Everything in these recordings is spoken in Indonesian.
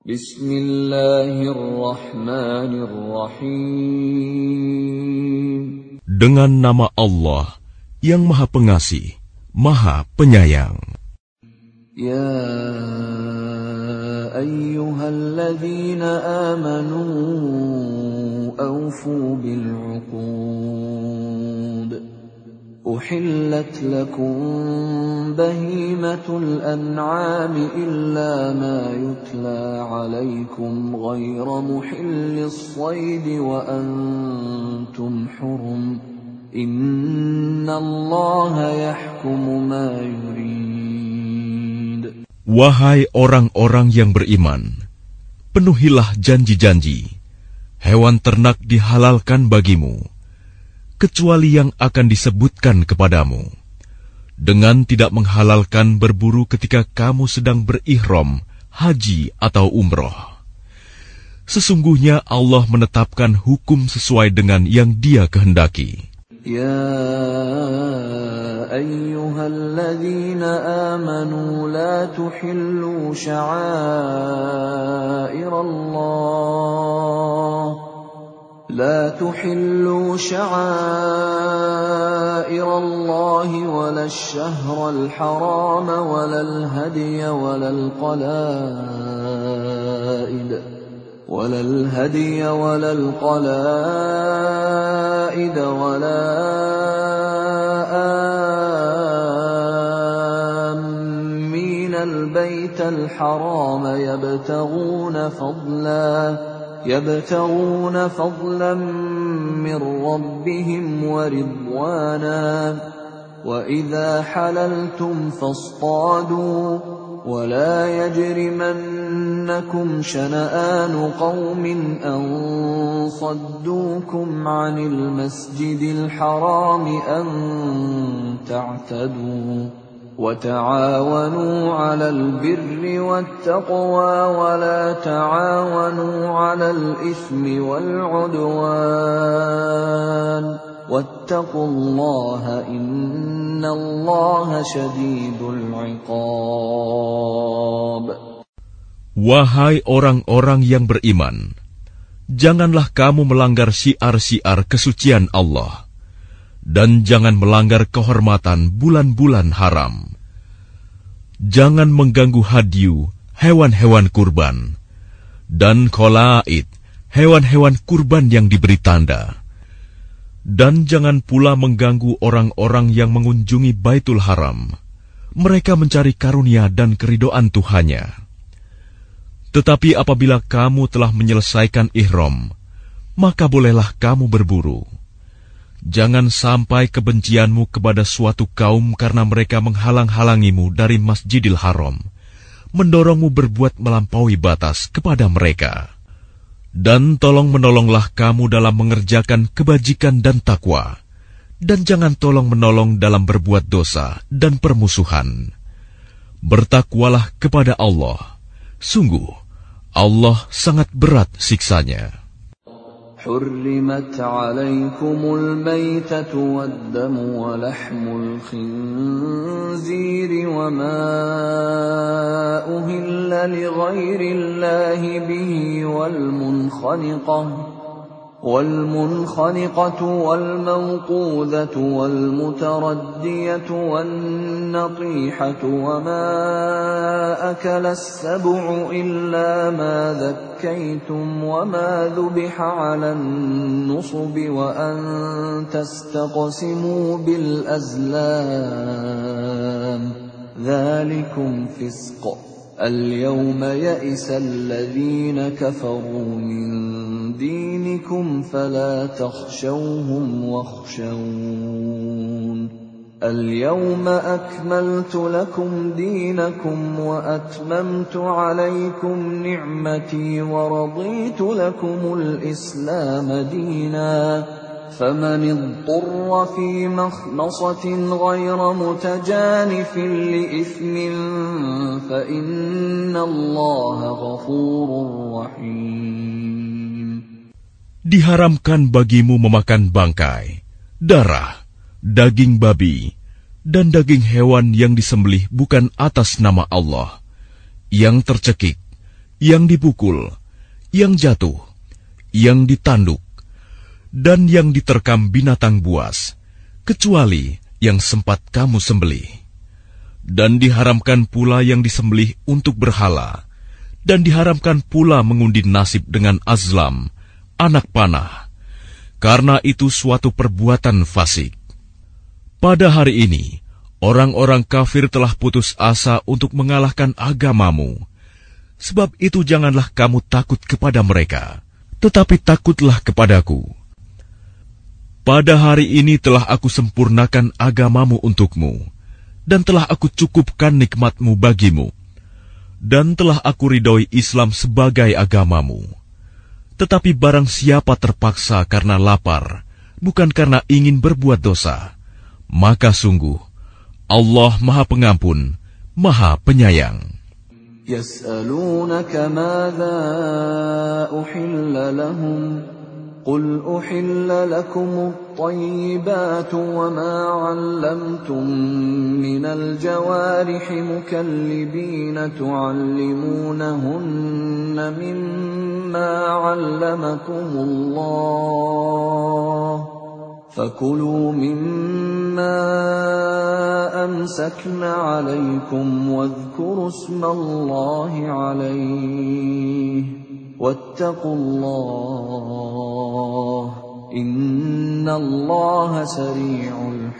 Bismillahirrahmanirrahim. Dengan nama Allah yang Maha Pengasih, Maha Penyayang. Ya ayyuhalladzina amanu awfu bil'uqud. أحلت لكم بهيمة الأنعام إلا ما يتلى عليكم غير محل الصيد وأنتم حرم إن الله يحكم ما يريد. Wahai orang-orang yang beriman, penuhilah janji-janji. Hewan ternak dihalalkan bagimu, kecuali yang akan disebutkan kepadamu, dengan tidak menghalalkan berburu ketika kamu sedang berihram, haji atau umroh. Sesungguhnya Allah menetapkan hukum sesuai dengan yang Dia kehendaki. Ya ayyuhalladzina amanu la tuhillu sya'airallah لا تحلوا شعائر الله ولا الشهر الحرام ولا الهدي ولا القلائد ولا آمين البيت الحرام يبتغون فضلا من ربهم ورضوانا وإذا حللتم فاصطادوا ولا يجرمنكم شنآن قوم أن صدوكم عن المسجد الحرام أن تعتدوا وتعاونوا على البر والتقوى ولا تعاونوا على الإثم والعدوان واتقوا الله إن الله شديد العقاب. Wahai orang-orang yang beriman, janganlah kamu melanggar syiar-syiar kesucian Allah, dan jangan melanggar kehormatan bulan-bulan haram. Jangan mengganggu hadyu, hewan-hewan kurban, dan qalaid, hewan-hewan kurban yang diberi tanda. Dan jangan pula mengganggu orang-orang yang mengunjungi Baitul Haram. Mereka mencari karunia dan keridhaan Tuhannya. Tetapi apabila kamu telah menyelesaikan ihram, maka bolehlah kamu berburu. Jangan sampai kebencianmu kepada suatu kaum karena mereka menghalang-halangimu dari Masjidil Haram, mendorongmu berbuat melampaui batas kepada mereka. Dan tolong-menolonglah kamu dalam mengerjakan kebajikan dan takwa, dan jangan tolong-menolong dalam berbuat dosa dan permusuhan. Bertakwalah kepada Allah. Sungguh, Allah sangat berat siksanya. حرمت عليكم الميتة والدم ولحم الخنزير وما أهل لغير الله به والمنخنقة والموقوذة والمتردية والنطيحة وما أكل السبع إلا ما ذكيتم وما ذبح على النصب وأن تستقسموا بالأزلام ذلكم فسق. اليوم يئس الذين كفروا من دينكم فلا تخشوهم واخشون. اليوم أكملت لكم دينكم وأتممت عليكم نعمتي ورضيت لكم الإسلام دينا. فمن اضطر في مخمصة غير متجانف لإثم فإن الله غفور رحيم. Diharamkan bagimu memakan bangkai, darah, daging babi, dan daging hewan yang disembelih bukan atas nama Allah, yang tercekik, yang dipukul, yang jatuh, yang ditanduk, dan yang diterkam binatang buas, kecuali yang sempat kamu sembelih. Dan diharamkan pula yang disembelih untuk berhala, dan diharamkan pula mengundi nasib dengan azlam, anak panah, karena itu suatu perbuatan fasik. Pada hari ini, orang-orang kafir telah putus asa untuk mengalahkan agamamu. Sebab itu janganlah kamu takut kepada mereka, tetapi takutlah kepadaku. Pada hari ini telah aku sempurnakan agamamu untukmu, dan telah aku cukupkan nikmatmu bagimu, dan telah aku ridhoi Islam sebagai agamamu. Tetapi barang siapa terpaksa karena lapar, bukan karena ingin berbuat dosa, maka sungguh Allah Maha Pengampun, Maha Penyayang. يسألونك ماذا أحل لهم قل أحل لكم الطيبات وما علمتم من الجوارح مكلبين تعلمونهن مما علمكم الله فكلوا مما أمسكن عليكم واذكروا اسم الله عليه واتقوا الله إن الله سريع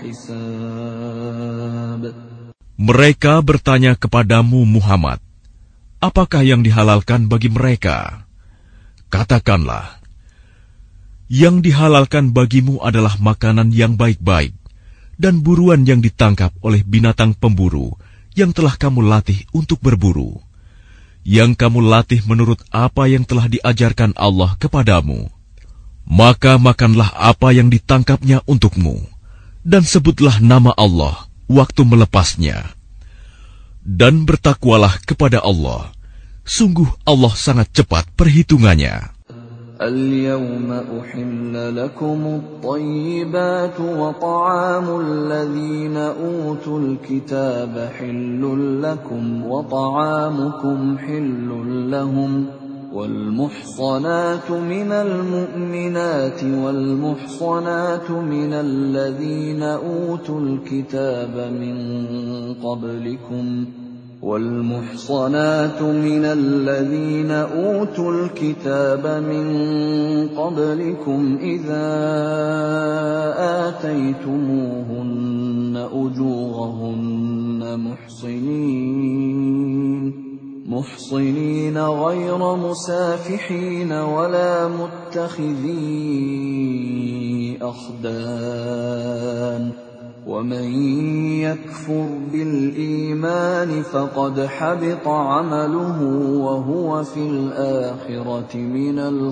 الحساب. Mereka bertanya kepadamu Muhammad, apakah yang dihalalkan bagi mereka? Katakanlah, yang dihalalkan bagimu adalah makanan yang baik-baik dan buruan yang ditangkap oleh binatang pemburu yang telah kamu latih untuk berburu, yang kamu latih menurut apa yang telah diajarkan Allah kepadamu. Maka makanlah apa yang ditangkapnya untukmu, dan sebutlah nama Allah waktu melepasnya. Dan bertakwalah kepada Allah, sungguh Allah sangat cepat perhitungannya. اليوم أحل لكم الطيبات وطعام الذين أوتوا الكتاب حل لكم وطعامكم حل لهم والمحصنات من المؤمنات والمحصنات من الذين أوتوا الكتاب من قبلكم والمحصنات من الذين أوتوا الكتاب من قبلكم إذا آتيتموهن أجورهن محصنين غير مسافحين ولا متخذي أخدان ومن يكفر بالإيمان فقد حبط عمله وهو في الآخرة من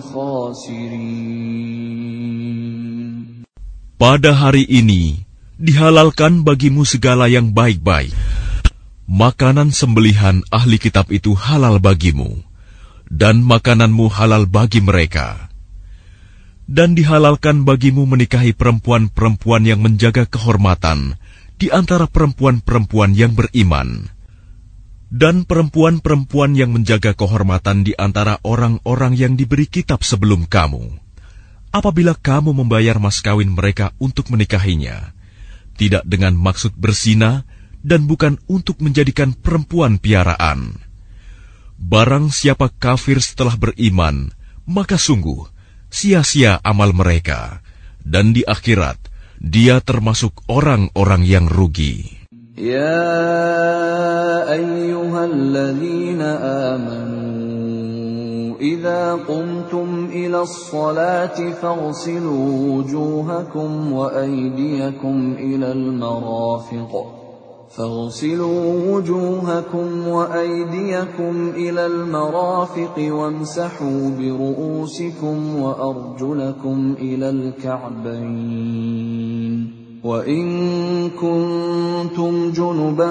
الخاسرين. Pada hari ini dihalalkan bagimu segala yang baik-baik. Makanan sembelihan ahli kitab itu halal bagimu, dan makananmu halal bagi mereka. Dan dihalalkan bagimu menikahi perempuan-perempuan yang menjaga kehormatan di antara perempuan-perempuan yang beriman, dan perempuan-perempuan yang menjaga kehormatan di antara orang-orang yang diberi kitab sebelum kamu. Apabila kamu membayar mas kawin mereka untuk menikahinya, tidak dengan maksud berzina dan bukan untuk menjadikan perempuan piaraan. Barang siapa kafir setelah beriman, maka sungguh sia-sia amal mereka, dan di akhirat dia termasuk orang-orang yang rugi. Ya ayyuhalladzina amanu idza qumtum ilas salati faghsilu wujuhakum wa aydiyakum ilal marafiq فاغسلوا وجوهكم وأيديكم إلى المرافق وامسحوا برؤوسكم وأرجلكم إلى الكعبين وإن كنتم جنبا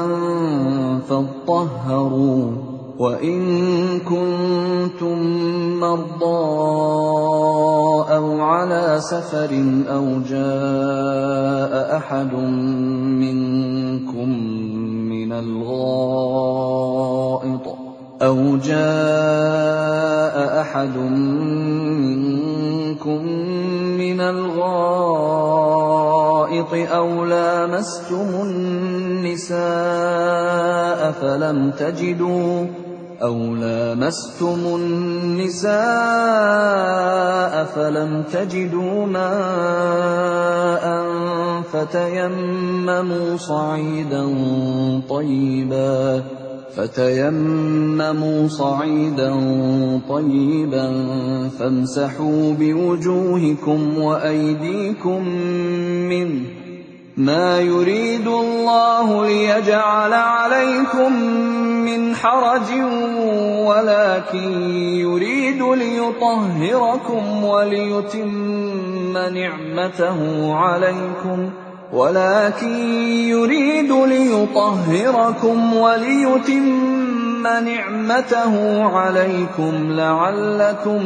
فاطهروا وإن كنتم مرضى أو على سفر أو جاء أحد منكم من الغائط أو جاء أحد منكم من الغائط أو لامستم النساء فلم تجدوا ماء فتيمموا صعيدا طيبا فامسحوا بوجوهكم وأيديكم منه ما يريد الله ليجعل عليكم من حرج ولكن يريد ليطهركم وليتم نعمته عليكم لعلكم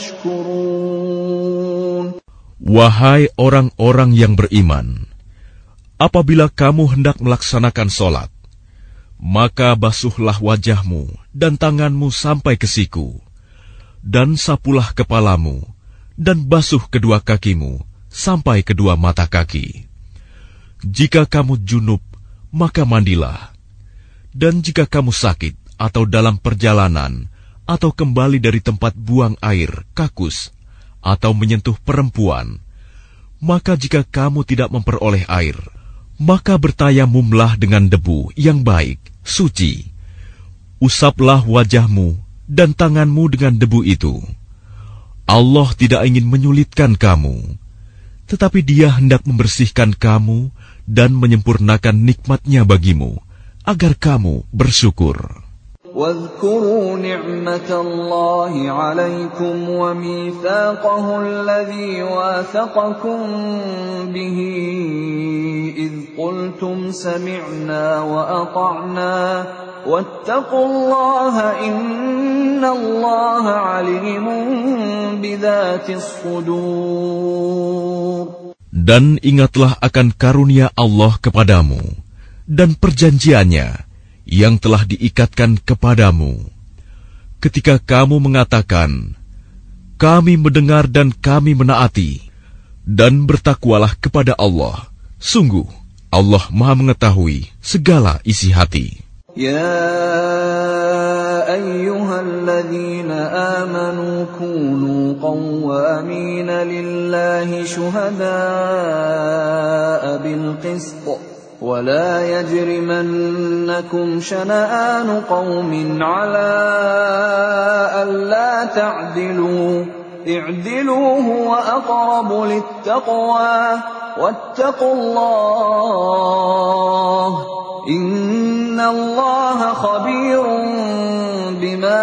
تشكرون. Wahai orang-orang yang beriman, apabila kamu hendak melaksanakan sholat, maka basuhlah wajahmu dan tanganmu sampai ke siku, dan sapulah kepalamu, dan basuh kedua kakimu sampai kedua mata kaki. Jika kamu junub, maka mandilah. Dan jika kamu sakit atau dalam perjalanan, atau kembali dari tempat buang air, kakus, atau menyentuh perempuan, maka jika kamu tidak memperoleh air, maka bertayamumlah dengan debu yang baik, suci. Usaplah wajahmu dan tanganmu dengan debu itu. Allah tidak ingin menyulitkan kamu, tetapi Dia hendak membersihkan kamu dan menyempurnakan nikmat-Nya bagimu, agar kamu bersyukur. واذكروا نعمة الله عليكم وميثاقه الذي واثقكم به إذ قلتم سمعنا وأطعنا واتقوا الله إن الله عليم بذات الصدور. Dan ingatlah akan karunia Allah kepadamu dan perjanjiannya yang telah diikatkan kepadamu, ketika kamu mengatakan, kami mendengar dan kami menaati, dan bertakwalah kepada Allah. Sungguh, Allah Maha mengetahui segala isi hati. Ya ayyuhalladzina amanu kunu qawwamina lillahi syuhada'a bilqist. ولا يجرمنكم شنآن قوم على ألا تعدلوا اعدلوا هو أقرب للتقوى واتقوا الله إن الله خبير بما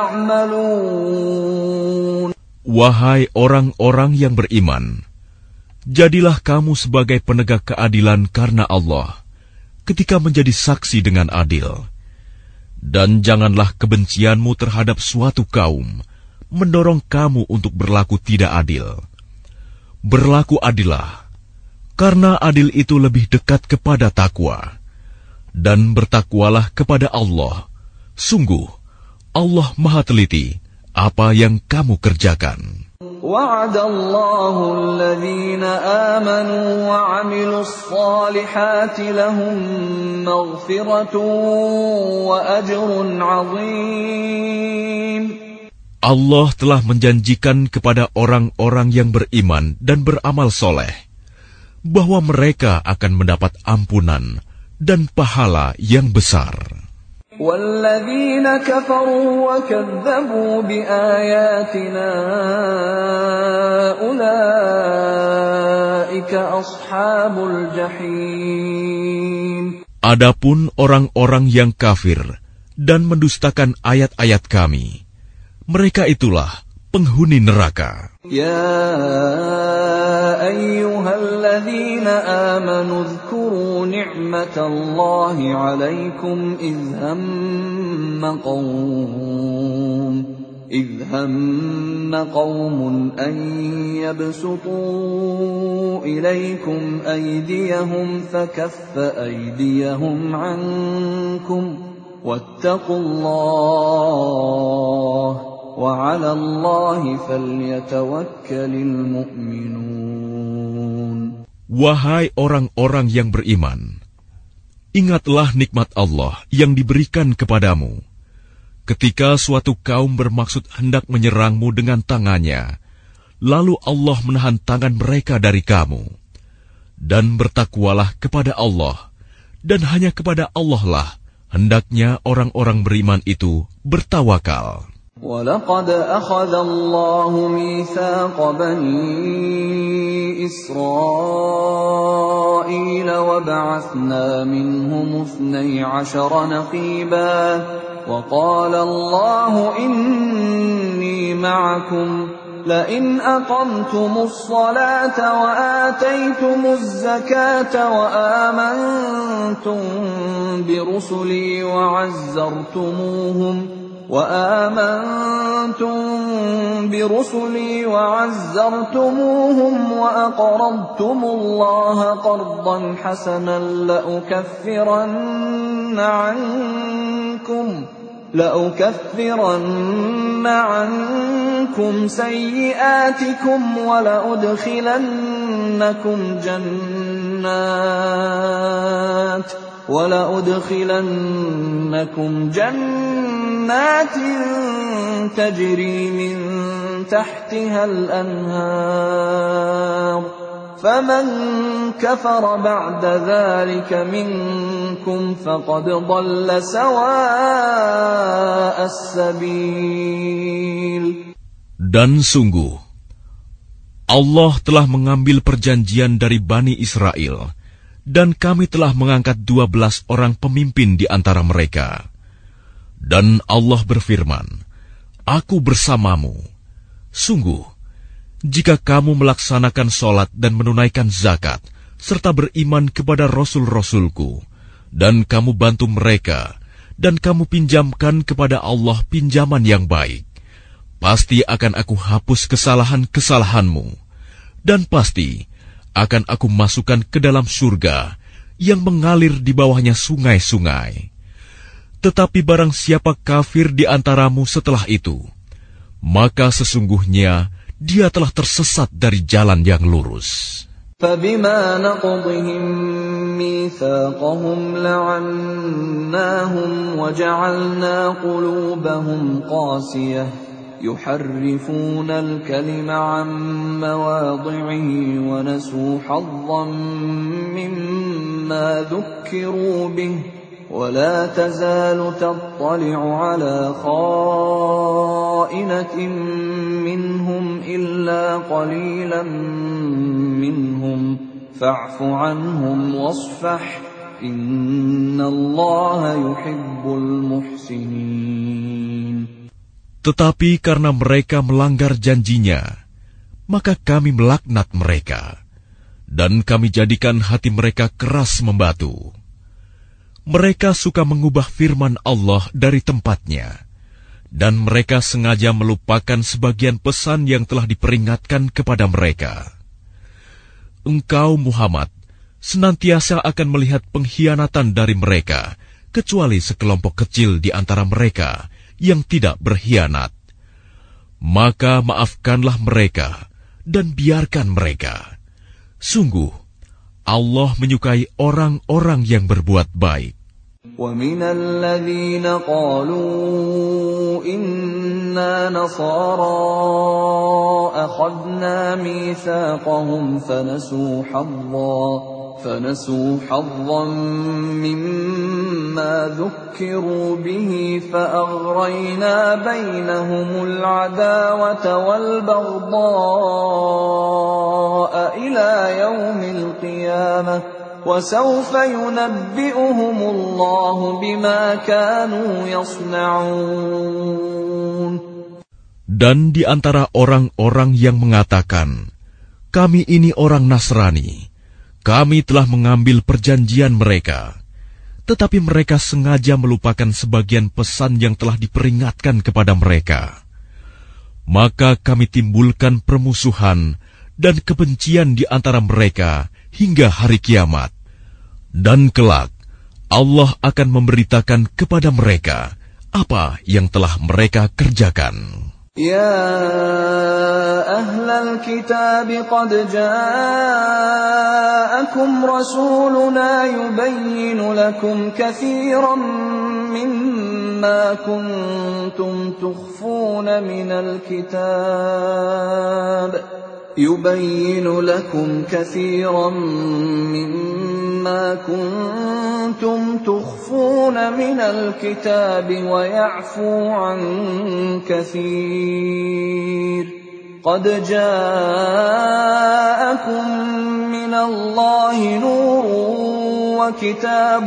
تعملون. Wahai orang-orang yang beriman, jadilah kamu sebagai penegak keadilan karena Allah, ketika menjadi saksi dengan adil. Dan janganlah kebencianmu terhadap suatu kaum mendorong kamu untuk berlaku tidak adil. Berlaku adillah, karena adil itu lebih dekat kepada takwa. Dan bertakwalah kepada Allah. Sungguh, Allah Maha teliti apa yang kamu kerjakan. وعد الله الذين آمنوا وعملوا الصالحات لهم مغفرة وأجر عظيم. Allah telah menjanjikan kepada orang-orang yang beriman dan beramal soleh bahwa mereka akan mendapat ampunan dan pahala yang besar. وَالَّذِينَ كَفَرُوا وَكَذَّبُوا بِآيَاتِنَا أُولَئِكَ أَصْحَابُ الْجَحِيمِ. Adapun orang-orang yang kafir dan mendustakan ayat-ayat kami, mereka itulah penghuni neraka. Ya ayyuhalladzina amanu dzkuru ni'matallahi 'alaikum idh hamma qaumun an yabsutu ilaykum aydiyahum fakaffa aydiyahum 'ankum واتقوا الله وعلى الله فليتوكل المؤمنون. Wahai orang-orang yang beriman, ingatlah nikmat Allah yang diberikan kepadamu. Ketika suatu kaum bermaksud hendak menyerangmu dengan tangannya, lalu Allah menahan tangan mereka dari kamu. Dan bertakwalah kepada Allah, dan hanya kepada Allah lah hendaknya orang-orang beriman itu bertawakal. وَلَقَدْ أَخَذَ اللَّهُ مِيثَاقَ بَنِي إِسْرَائِيلَ وَبَعَثْنَا مِنْهُمُ 12 نَقِيبًا وَقَالَ اللَّهُ إِنِّي مَعَكُمْ لئن أقمتم الصلاة وآتيتم الزكاة وآمنتم برسلي وعزرتموهم وأقرضتم الله قرضا حسنا لأكفرن عنكم سيئاتكم ولأدخلنكم جنات تجري من تحتها الأنهار فمن كفر بعد ذلك منكم فقد ضل سواء السبيل. Dan sungguh, Allah telah mengambil perjanjian dari Bani Israel, dan kami telah mengangkat 12 orang pemimpin di antara mereka. Dan Allah berfirman, Aku bersamamu. Sungguh, jika kamu melaksanakan sholat dan menunaikan zakat, serta beriman kepada Rasul-Rasulku, dan kamu bantu mereka, dan kamu pinjamkan kepada Allah pinjaman yang baik, pasti akan aku hapus kesalahan-kesalahanmu, dan pasti akan aku masukkan ke dalam surga yang mengalir di bawahnya sungai-sungai. Tetapi barang siapa kafir di antaramu setelah itu, maka sesungguhnya dia telah tersesat dari jalan yang lurus. فَبِمَا نَقْضِهِمْ مِيثَاقَهُمْ لَعَنَّاهُمْ وَجَعَلْنَا قُلُوبَهُمْ قَاسِيَةً يُحَرِّفُونَ الْكَلِمَ عَن مَّوَاضِعِهِ وَنَسُوا حَظًّا مِّمَّا ذُكِّرُوا بِهِ ولا تزال تطلع على خائنة منهم إلا قليلا منهم فاعف عنهم واصفح إن الله يحب المحسنين. Tetapi karena mereka melanggar janjinya, maka kami melaknat mereka, dan kami jadikan hati mereka keras membatu. Mereka suka mengubah firman Allah dari tempatnya, dan mereka sengaja melupakan sebagian pesan yang telah diperingatkan kepada mereka. Engkau, Muhammad, senantiasa akan melihat pengkhianatan dari mereka, kecuali sekelompok kecil di antara mereka yang tidak berkhianat. Maka maafkanlah mereka, dan biarkan mereka. Sungguh, Allah menyukai orang-orang yang berbuat baik. وَمِنَ الَّذِينَ قَالُوا إِنَّا نَصَارَى أَخَذْنَا مِيثَاقَهُمْ فَنَسُوا حَظًّا مِّمَّا ذُكِّرُوا بِهِ فَأَغْرَيْنَا بَيْنَهُمُ الْعَدَاوَةَ وَالْبَغْضَاءَ إِلَى يَوْمِ الْقِيَامَةِ وَسَوْفَ يُنَبِّئُهُمُ اللَّهُ بِمَا كَانُوا يَصْنَعُونَ. Dan di antara orang-orang yang mengatakan, kami ini orang Nasrani, kami telah mengambil perjanjian mereka, tetapi mereka sengaja melupakan sebagian pesan yang telah diperingatkan kepada mereka. Maka kami timbulkan permusuhan dan kebencian di antara mereka hingga hari kiamat. Dan kelak, Allah akan memberitakan kepada mereka apa yang telah mereka kerjakan. يا أهل الكتاب قد جاءكم رسولنا يبين لكم كثيرا مما كنتم تخفون من الكتاب يبين لكم كثيرا مما كنتم تخفون من الكتاب ويعفو عن كثير قد جاءكم من الله نور وكتاب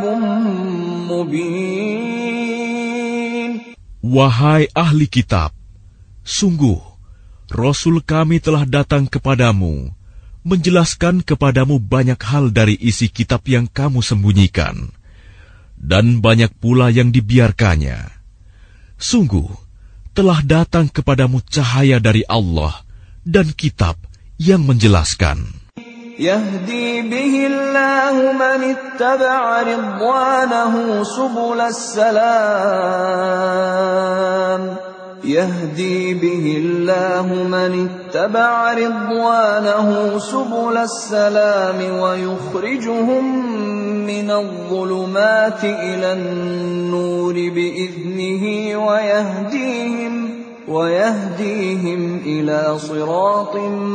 مبين. Wahai ahli kitab, sungguh Rasul kami telah datang kepadamu, menjelaskan kepadamu banyak hal dari isi kitab yang kamu sembunyikan, dan banyak pula yang dibiarkannya. Sungguh, telah datang kepadamu cahaya dari Allah dan kitab yang menjelaskan. يهدي به الله من اتبع رضوانه سبل السلام يهدي به الله من اتبع رضوانه سبل السلام ويخرجهم من الظلمات إلى النور بإذنه ويهديهم إلى صراط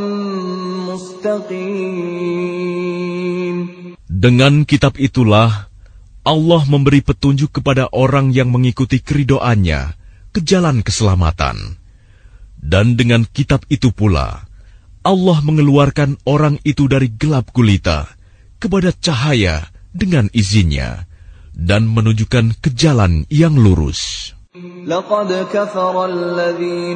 مستقيم. Dengan kitab itulah Allah memberi petunjuk kepada orang yang mengikuti keridhoannya ke jalan keselamatan. Dan dengan kitab itu pula, Allah mengeluarkan orang itu dari gelap gulita kepada cahaya dengan izinnya, dan menunjukkan ke jalan yang lurus. لقد كفر الذين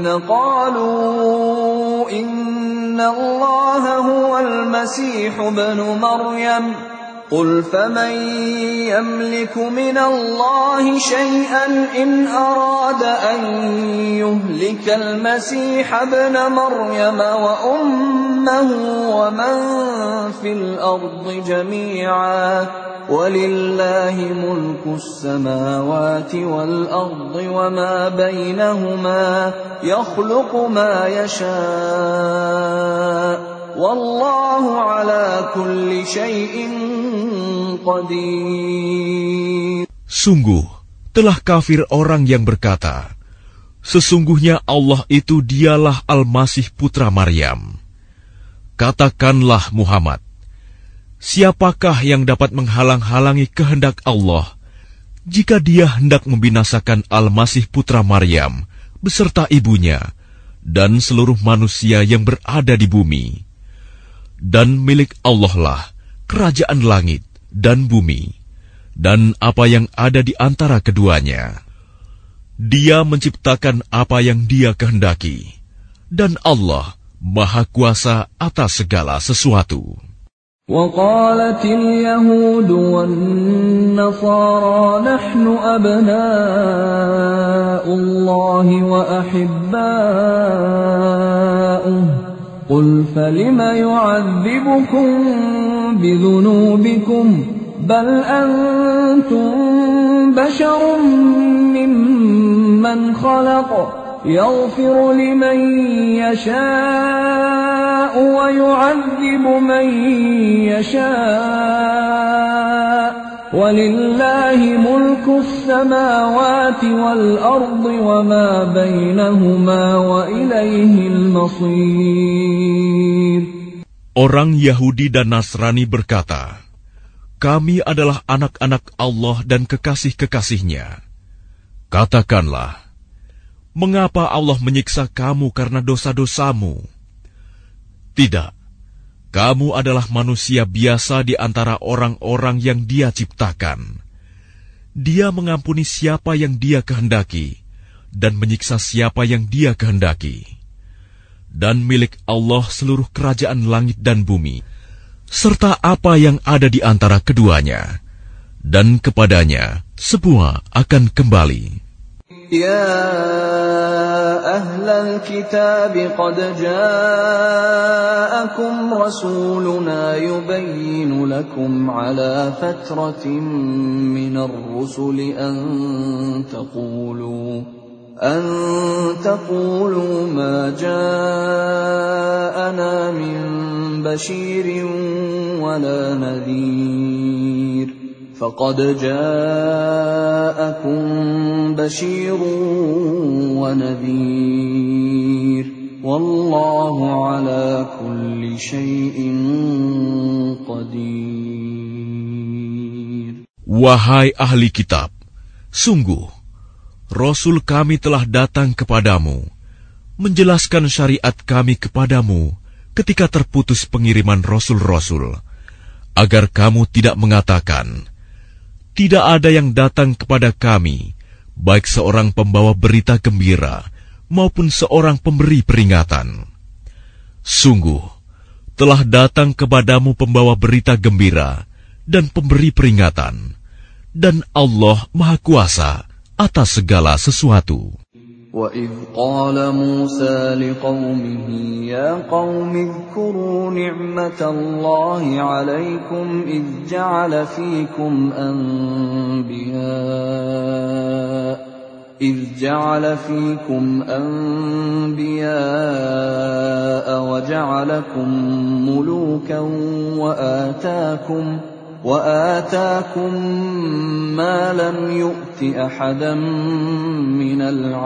قالوا إن الله هو المسيح ابن مريم قل فمن يملك من الله شيئا إن أراد أن يهلك المسيح ابن مريم وأمه ومن في الأرض جميعا ولله ملك السماوات والأرض وما بينهما يخلق ما يشاء والله على كل شيء قدير. Sungguh telah kafir orang yang berkata, sesungguhnya Allah itu dialah Al-Masih putra Maryam. Katakanlah Muhammad, siapakah yang dapat menghalang-halangi kehendak Allah jika Dia hendak membinasakan Al-Masih putra Maryam beserta ibunya dan seluruh manusia yang berada di bumi? Dan milik Allah lah kerajaan langit dan bumi, dan apa yang ada di antara keduanya. Dia menciptakan apa yang Dia kehendaki, dan Allah Maha Kuasa atas segala sesuatu. وقالت اليهود والنصارى نحن أبناء الله وأحباؤه قل فلم يعذبكم بذنوبكم بل أنتم بشر ممن خلق يغفر لمن يشاء ويعذب من يشاء ولله ملك السماوات والأرض وما بينهما وإليه المصير. Orang Yahudi dan Nasrani berkata, kami adalah anak-anak Allah dan kekasih-kekasihnya. Katakanlah, mengapa Allah menyiksa kamu karena dosa-dosamu? Tidak, kamu adalah manusia biasa di antara orang-orang yang Dia ciptakan. Dia mengampuni siapa yang Dia kehendaki, dan menyiksa siapa yang Dia kehendaki. Dan milik Allah seluruh kerajaan langit dan bumi, serta apa yang ada di antara keduanya, dan kepadanya semua akan kembali. يا أهل الكتاب قد جاءكم رسولنا يبين لكم على فترة من الرسل أن تقولوا ما جاءنا من بشير ولا نذير فقد جاءكم بشير ونذير والله على كل شيء قدير. Wahai ahli kitab, sungguh Rasul kami telah datang kepadamu, menjelaskan syariat kami kepadamu ketika terputus pengiriman rasul-rasul, agar kamu tidak mengatakan, tidak ada yang datang kepada kami, baik seorang pembawa berita gembira maupun seorang pemberi peringatan. Sungguh, telah datang kepadamu pembawa berita gembira dan pemberi peringatan, dan Allah Maha Kuasa atas segala sesuatu. وَإِذْ قَالَ مُوسَى لِقَوْمِهِ يَا قَوْمِ اذْكُرُوا نِعْمَةَ اللَّهِ عَلَيْكُمْ إِذْ جَعَلَ فِيكُمْ أَنْبِيَاءَ وَجَعَلَكُمْ مُلُوكًا وآتاكم ما لم يؤت أحدا من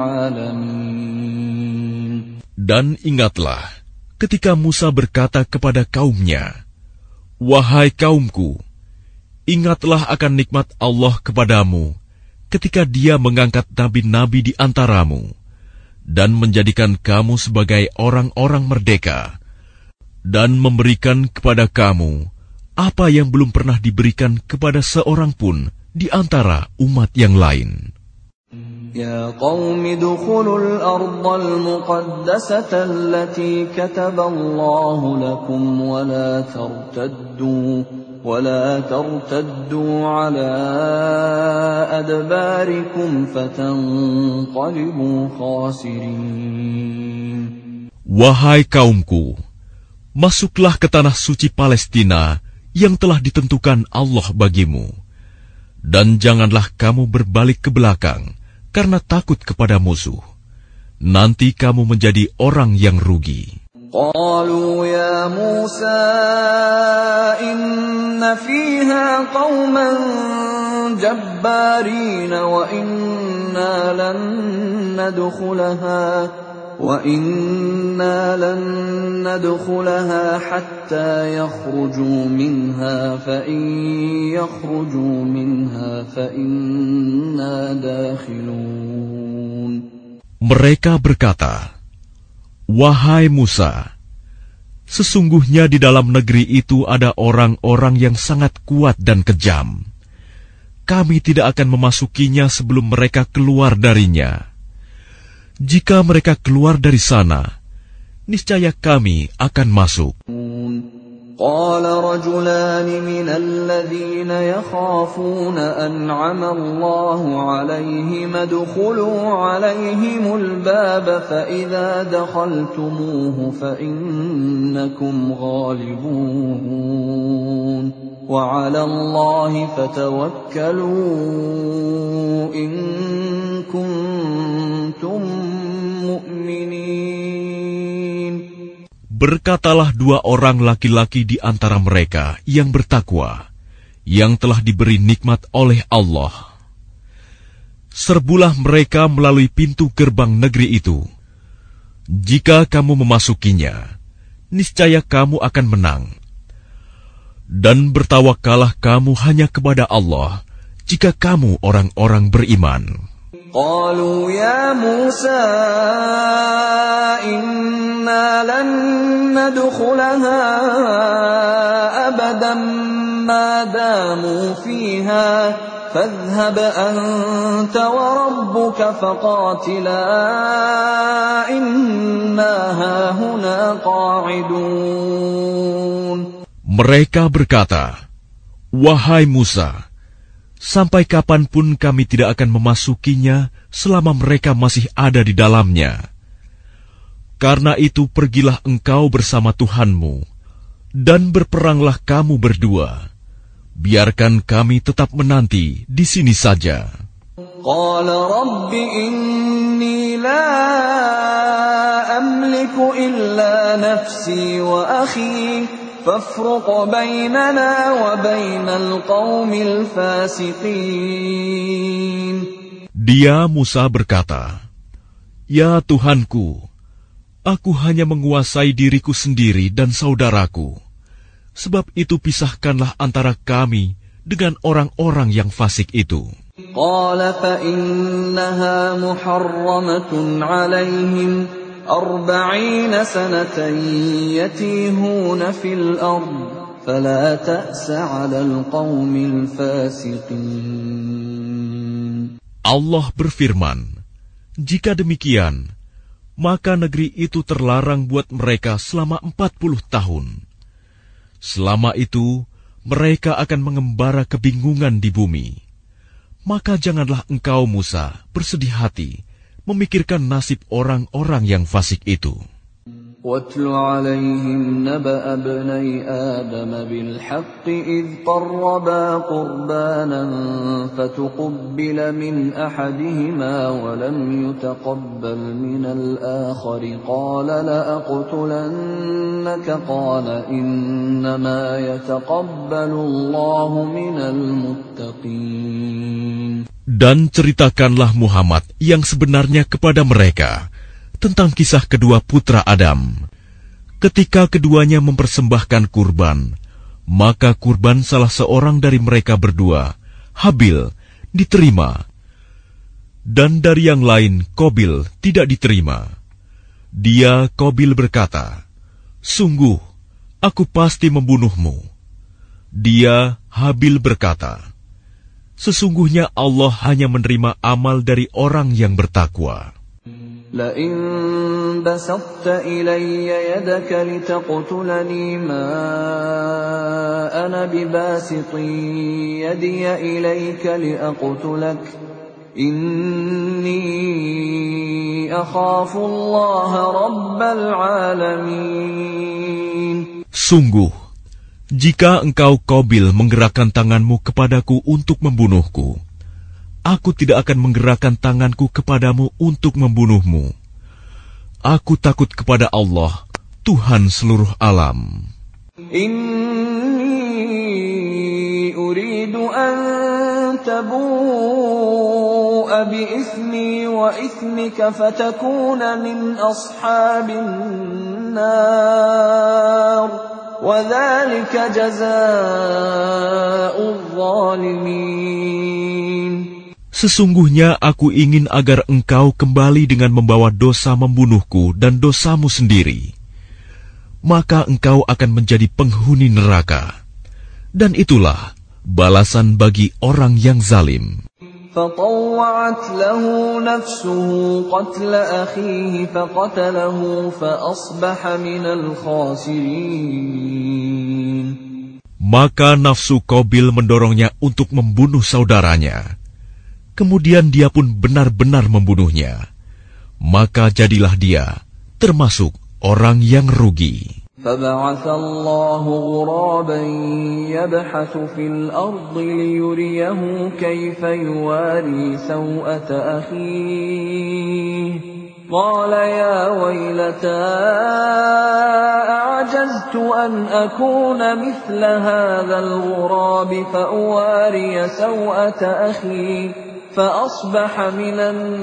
العالمين. Dan ingatlah ketika Musa berkata kepada kaumnya, wahai kaumku, ingatlah akan nikmat Allah kepadamu ketika Dia mengangkat nabi-nabi di antaramu dan menjadikan kamu sebagai orang-orang merdeka dan memberikan kepada kamu apa yang belum pernah diberikan kepada seorang pun di antara umat yang lain. Ya qaumi dukhulul ardal muqaddasata allati kataballahu lakum wa la tartaddu ala adbarikum fatanqalibu khasirin. Wahai kaumku, masuklah ke tanah suci Palestina yang telah ditentukan Allah bagimu, dan janganlah kamu berbalik ke belakang karena takut kepada musuh. Nanti kamu menjadi orang yang rugi. Qalu ya Musa inna fiha qauman jabbarin wa inna lan nadkhulaha hatta yakhruju minha fa in yakhruju minha fa inna dakhilun. Mereka berkata, wahai Musa, sesungguhnya di dalam negeri itu ada orang-orang yang sangat kuat dan kejam. Kami tidak akan memasukinya sebelum mereka keluar darinya. Jika mereka keluar dari sana, niscaya kami akan masuk. Qala rajulan minal ladzina yakhafuna an'ama Allahu 'alaihim adkhulu 'alaihimul baba fa idza dakhaltumuhu fa innakum ghalibun wa 'ala Allahi fatawakkalu in kuntum mu'minin. Berkatalah dua orang laki-laki di antara mereka yang bertakwa, yang telah diberi nikmat oleh Allah. Serbulah mereka melalui pintu gerbang negeri itu. Jika kamu memasukinya, niscaya kamu akan menang. Dan bertawakallah kamu hanya kepada Allah, jika kamu orang-orang beriman. Qalu ya Musa inna lan nadkhulaha abadan ma damu fiha fadhhab anta wa rabbuka faqatila inna hahuna qa'idun. Mereka berkata, wahai Musa, sampai kapanpun kami tidak akan memasukinya selama mereka masih ada di dalamnya. Karena itu pergilah engkau bersama Tuhanmu, dan berperanglah kamu berdua. Biarkan kami tetap menanti di sini saja. Qala Rabbi inni la amliku illa nafsi wa akhi fafruq bainana wa bainal qaumil fasiqin. Dia Musa berkata, "Ya Tuhanku, aku hanya menguasai diriku sendiri dan saudaraku. Sebab itu pisahkanlah antara kami dengan orang-orang yang fasik itu." Qala fa innaha muharramatun 'alaihim 40 sanatan yatihuna fil ard fala ta'sa 'alal qaumil fasiqin. Allah berfirman, "Jika demikian, maka negeri itu terlarang buat mereka selama 40 tahun. Selama itu, mereka akan mengembara kebingungan di bumi. Maka janganlah engkau, Musa, bersedih hati memikirkan nasib orang-orang yang fasik itu." وَاتْلُ عَلَيْهِمْ نَبَأَ ابْنَيْ آدَمَ بِالْحَقِّ إِذْ قَرَّبَا قُرْبَانًا فَتُقُبِّلَ مِنْ أَحَدِهِمَا وَلَمْ يُتَقَبَّلْ مِنَ الْآخَرِ قَالَ لَأَقْتُلَنَّكَ قَالَ إِنَّمَا يَتَقَبَّلُ اللَّهُ مِنَ الْمُتَّقِينَ. Dan ceritakanlah Muhammad yang sebenarnya kepada mereka tentang kisah kedua putra Adam. Ketika keduanya mempersembahkan kurban, maka kurban salah seorang dari mereka berdua, Habil, diterima. Dan dari yang lain, Qabil, tidak diterima. Dia, Qabil, berkata, "Sungguh, aku pasti membunuhmu." Dia, Habil, berkata, "Sesungguhnya Allah hanya menerima amal dari orang yang bertakwa." لئن بسطت إلي يدك لتقتلني ما أنا بباسط يدي إليك لأقتلك إني أخاف الله رب العالمين. Sungguh, jika engkau Qabil menggerakkan tanganmu kepadaku untuk membunuhku, aku tidak akan menggerakkan tanganku kepadamu untuk membunuhmu. Aku takut kepada Allah, Tuhan seluruh alam. Inni uridu an tabu'a bi ithmi wa ithmika fatakuna min ashabin nar wa dhalika jazaa'ul zalimin. Sesungguhnya aku ingin agar engkau kembali dengan membawa dosa membunuhku dan dosamu sendiri. Maka engkau akan menjadi penghuni neraka. Dan itulah balasan bagi orang yang zalim. فطوعت له نفسه قتل أخيه فقتله فأصبح من الخاسرين. Maka nafsu Qabil mendorongnya untuk membunuh saudaranya. Kemudian dia pun benar-benar membunuhnya. Maka jadilah dia termasuk orang yang rugi. فبعث الله غرابا يبحث في الأرض ليريه كيف يواري سوءة أخيه قال يا ويلتى أعجزت أن أكون مثل هذا الغراب فأواري سوءة أخي فأصبح من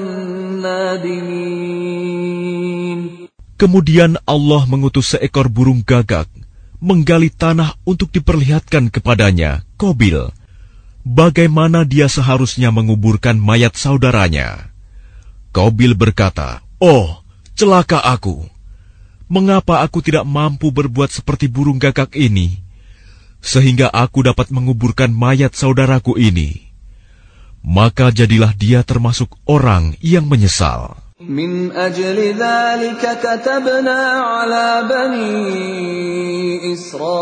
النادمين. Kemudian Allah mengutus seekor burung gagak menggali tanah untuk diperlihatkan kepadanya, Qabil, bagaimana dia seharusnya menguburkan mayat saudaranya. Qabil berkata, "Oh, celaka aku! Mengapa aku tidak mampu berbuat seperti burung gagak ini, sehingga aku dapat menguburkan mayat saudaraku ini?" Maka jadilah dia termasuk orang yang menyesal. من أجل ذلك كتبنا على بني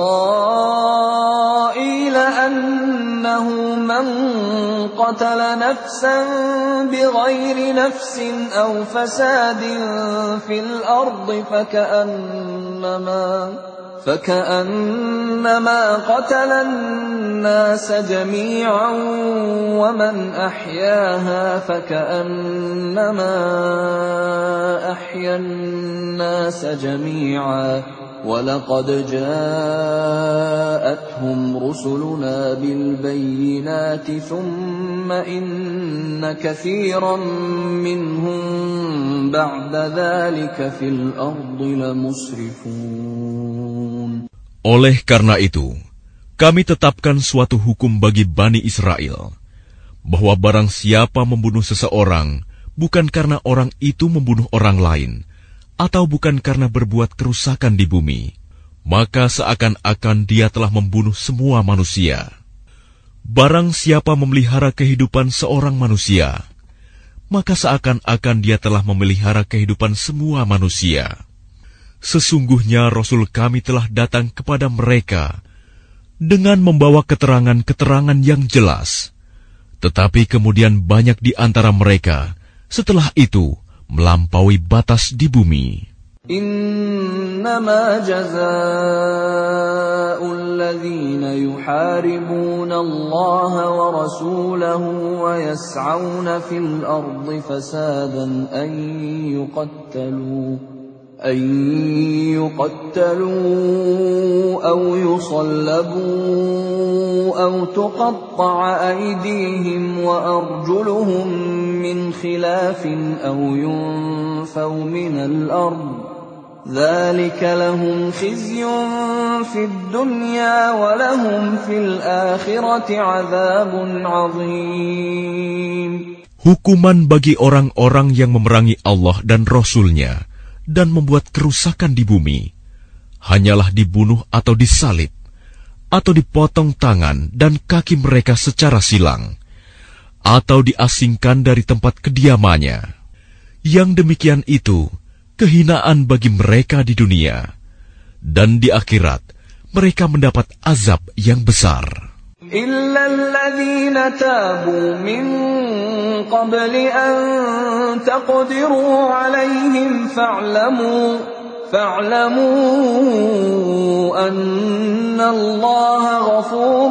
إسرائيل أنه من قتل نفسا بغير نفس أو فساد في الأرض فكأنما قتل الناس جميعا ومن أحياها فكأنما أحيا الناس جميعا ولقد جاءتهم رسلنا بالبينات ثم إن كثيرا منهم بعد ذلك في الأرض لمسرفون. Oleh karena itu, kami tetapkan suatu hukum bagi Bani Israel, bahwa barang siapa membunuh seseorang, bukan karena orang itu membunuh orang lain, atau bukan karena berbuat kerusakan di bumi, maka seakan-akan dia telah membunuh semua manusia. Barang siapa memelihara kehidupan seorang manusia, maka seakan-akan dia telah memelihara kehidupan semua manusia. Sesungguhnya Rasul kami telah datang kepada mereka dengan membawa keterangan-keterangan yang jelas. Tetapi kemudian banyak di antara mereka setelah itu melampaui batas di bumi. Innama jazaa'ul ladzina yuharibuna Allah wa rasulahu wa yas'auna fil ardi fasadan an يقتلوا أو يصلبوا أو تقطع أيديهم وأرجلهم من خلاف أو ينفوا من الأرض ذلك لهم خزي في الدنيا ولهم في الآخرة عذاب عظيم. Hukuman bagi orang-orang yang memerangi Allah dan Rasul-Nya dan membuat kerusakan di bumi, hanyalah dibunuh atau disalib, atau dipotong tangan dan kaki mereka secara silang, atau diasingkan dari tempat kediamannya. Yang demikian itu kehinaan bagi mereka di dunia, dan di akhirat mereka mendapat azab yang besar. إلا الذين تابوا من قبل أن تقدروا عليهم فاعلموا أن الله غفور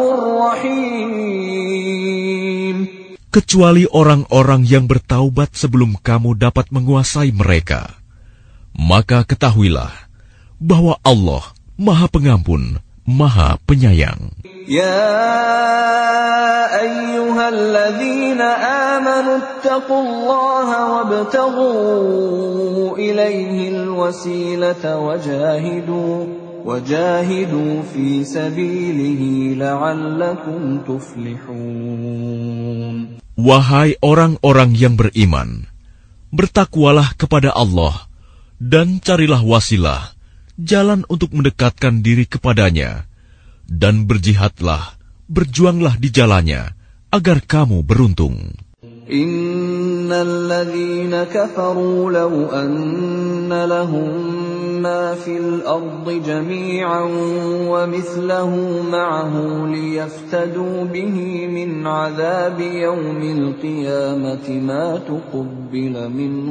رحيم. Kecuali orang-orang yang bertaubat sebelum kamu dapat menguasai mereka, maka ketahuilah bahwa Allah Maha Pengampun, Maha Penyayang. يا أيها الذين آمنوا اتقوا الله وابتغوا إليه الوسيلة وجاهدوا في سبيله لعلكم تفلحون. Wahai orang-orang yang beriman, bertakwalah kepada Allah dan carilah wasilah, jalan untuk mendekatkan diri kepadanya, dan berjihadlah, berjuanglah di jalannya, agar kamu beruntung. Innal ladzina kafaru law anna lahum ma fil ardi jami'an wa mithluhu ma'ahu liyaftadu bihi min 'adzabi yawmil qiyamati ma tuqabbala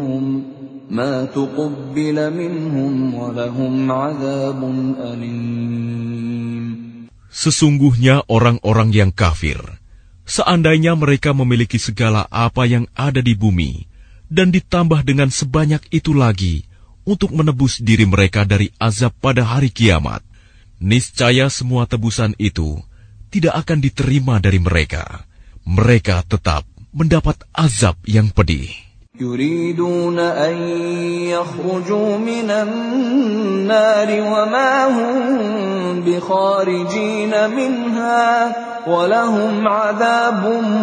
minhum wa lahum 'adzabun alim. Sesungguhnya orang-orang yang kafir, seandainya mereka memiliki segala apa yang ada di bumi, dan ditambah dengan sebanyak itu lagi, untuk menebus diri mereka dari azab pada hari kiamat, niscaya semua tebusan itu tidak akan diterima dari mereka. Mereka tetap mendapat azab yang pedih. يريدون أن يخرجوا من النار وما هم بخارجين منها ولهم عذاب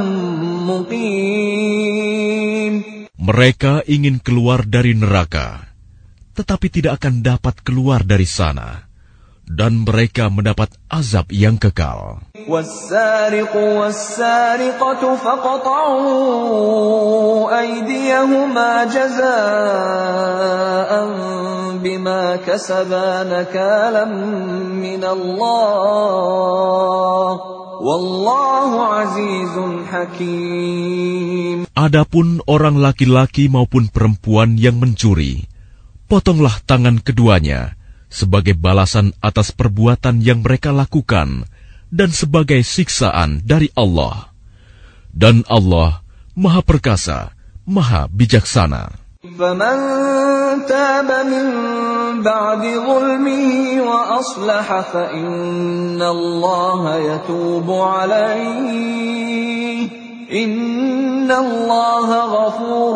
مقيم. Mereka ingin keluar dari neraka, tetapi tidak akan dapat keluar dari sana, dan mereka mendapat azab yang kekal. وَالسَّارِقُ وَالسَّارِقَةُ فَاقْطَعُوا أَيْدِيَهُمَا جَزَاءً بِمَا كَسَبَا نَكَالًا مِّنَ اللَّهِ وَاللَّهُ عَزِيزٌ حَكِيمٌ. Adapun orang laki-laki maupun perempuan yang mencuri, potonglah tangan keduanya sebagai balasan atas perbuatan yang mereka lakukan dan sebagai siksaan dari Allah. Dan Allah Maha Perkasa, Maha Bijaksana. فَمَن تَابَ مِن بَعْدِ ظُلْمِهِ وَأَصْلَحَ فَإِنَّ اللَّهَ يَتُوبُ عَلَيْهِ إِنَّ اللَّهَ غَفُورٌ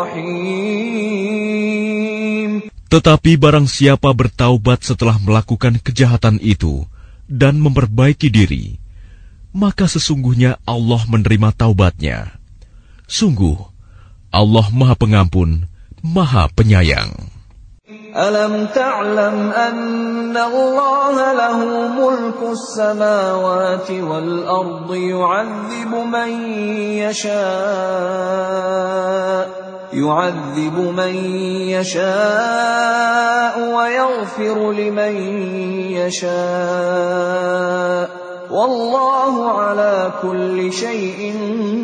رَّحِيمٌ. Tetapi barang siapa bertaubat setelah melakukan kejahatan itu dan memperbaiki diri, maka sesungguhnya Allah menerima taubatnya. Sungguh, Allah Maha Pengampun, Maha Penyayang. Alam ta'lam anna Allah lahu mulku as-samawati wal ardi yu'adzibu man yasha'u wa yaghfiru liman yasha'u wallahu ala kulli syai'in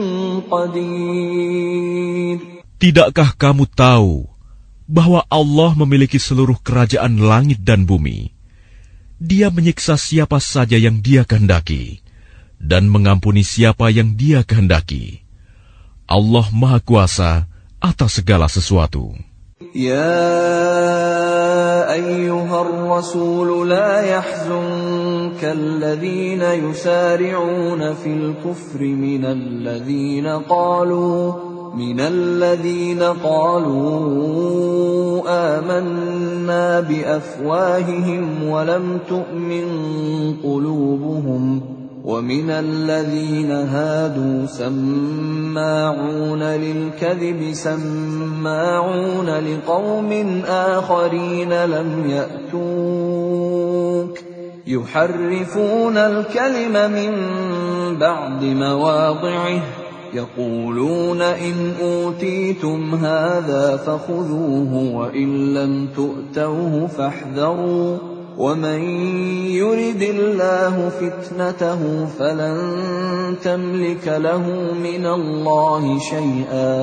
qadir. Tidakkah kamu tahu bahwa Allah memiliki seluruh kerajaan langit dan bumi? Dia menyiksa siapa saja yang Dia kehendaki dan mengampuni siapa yang Dia kehendaki. Allah Maha Kuasa atas segala sesuatu. Ya ayyuhar rasul la yahzunka alladhina yusari'una fil kufri minal ladhina qalu amanna bi afwahihim wa lam tu'min qulubuhum ومن الذين هادوا سماعون للكذب سماعون لقوم آخرين لم يأتوك يحرفون الكلم من بعد مواضعه يقولون إن أوتيتم هذا فخذوه وإن لم تؤتوه فاحذروا ومن يرد الله فتنته فلن تملك له من الله شيئا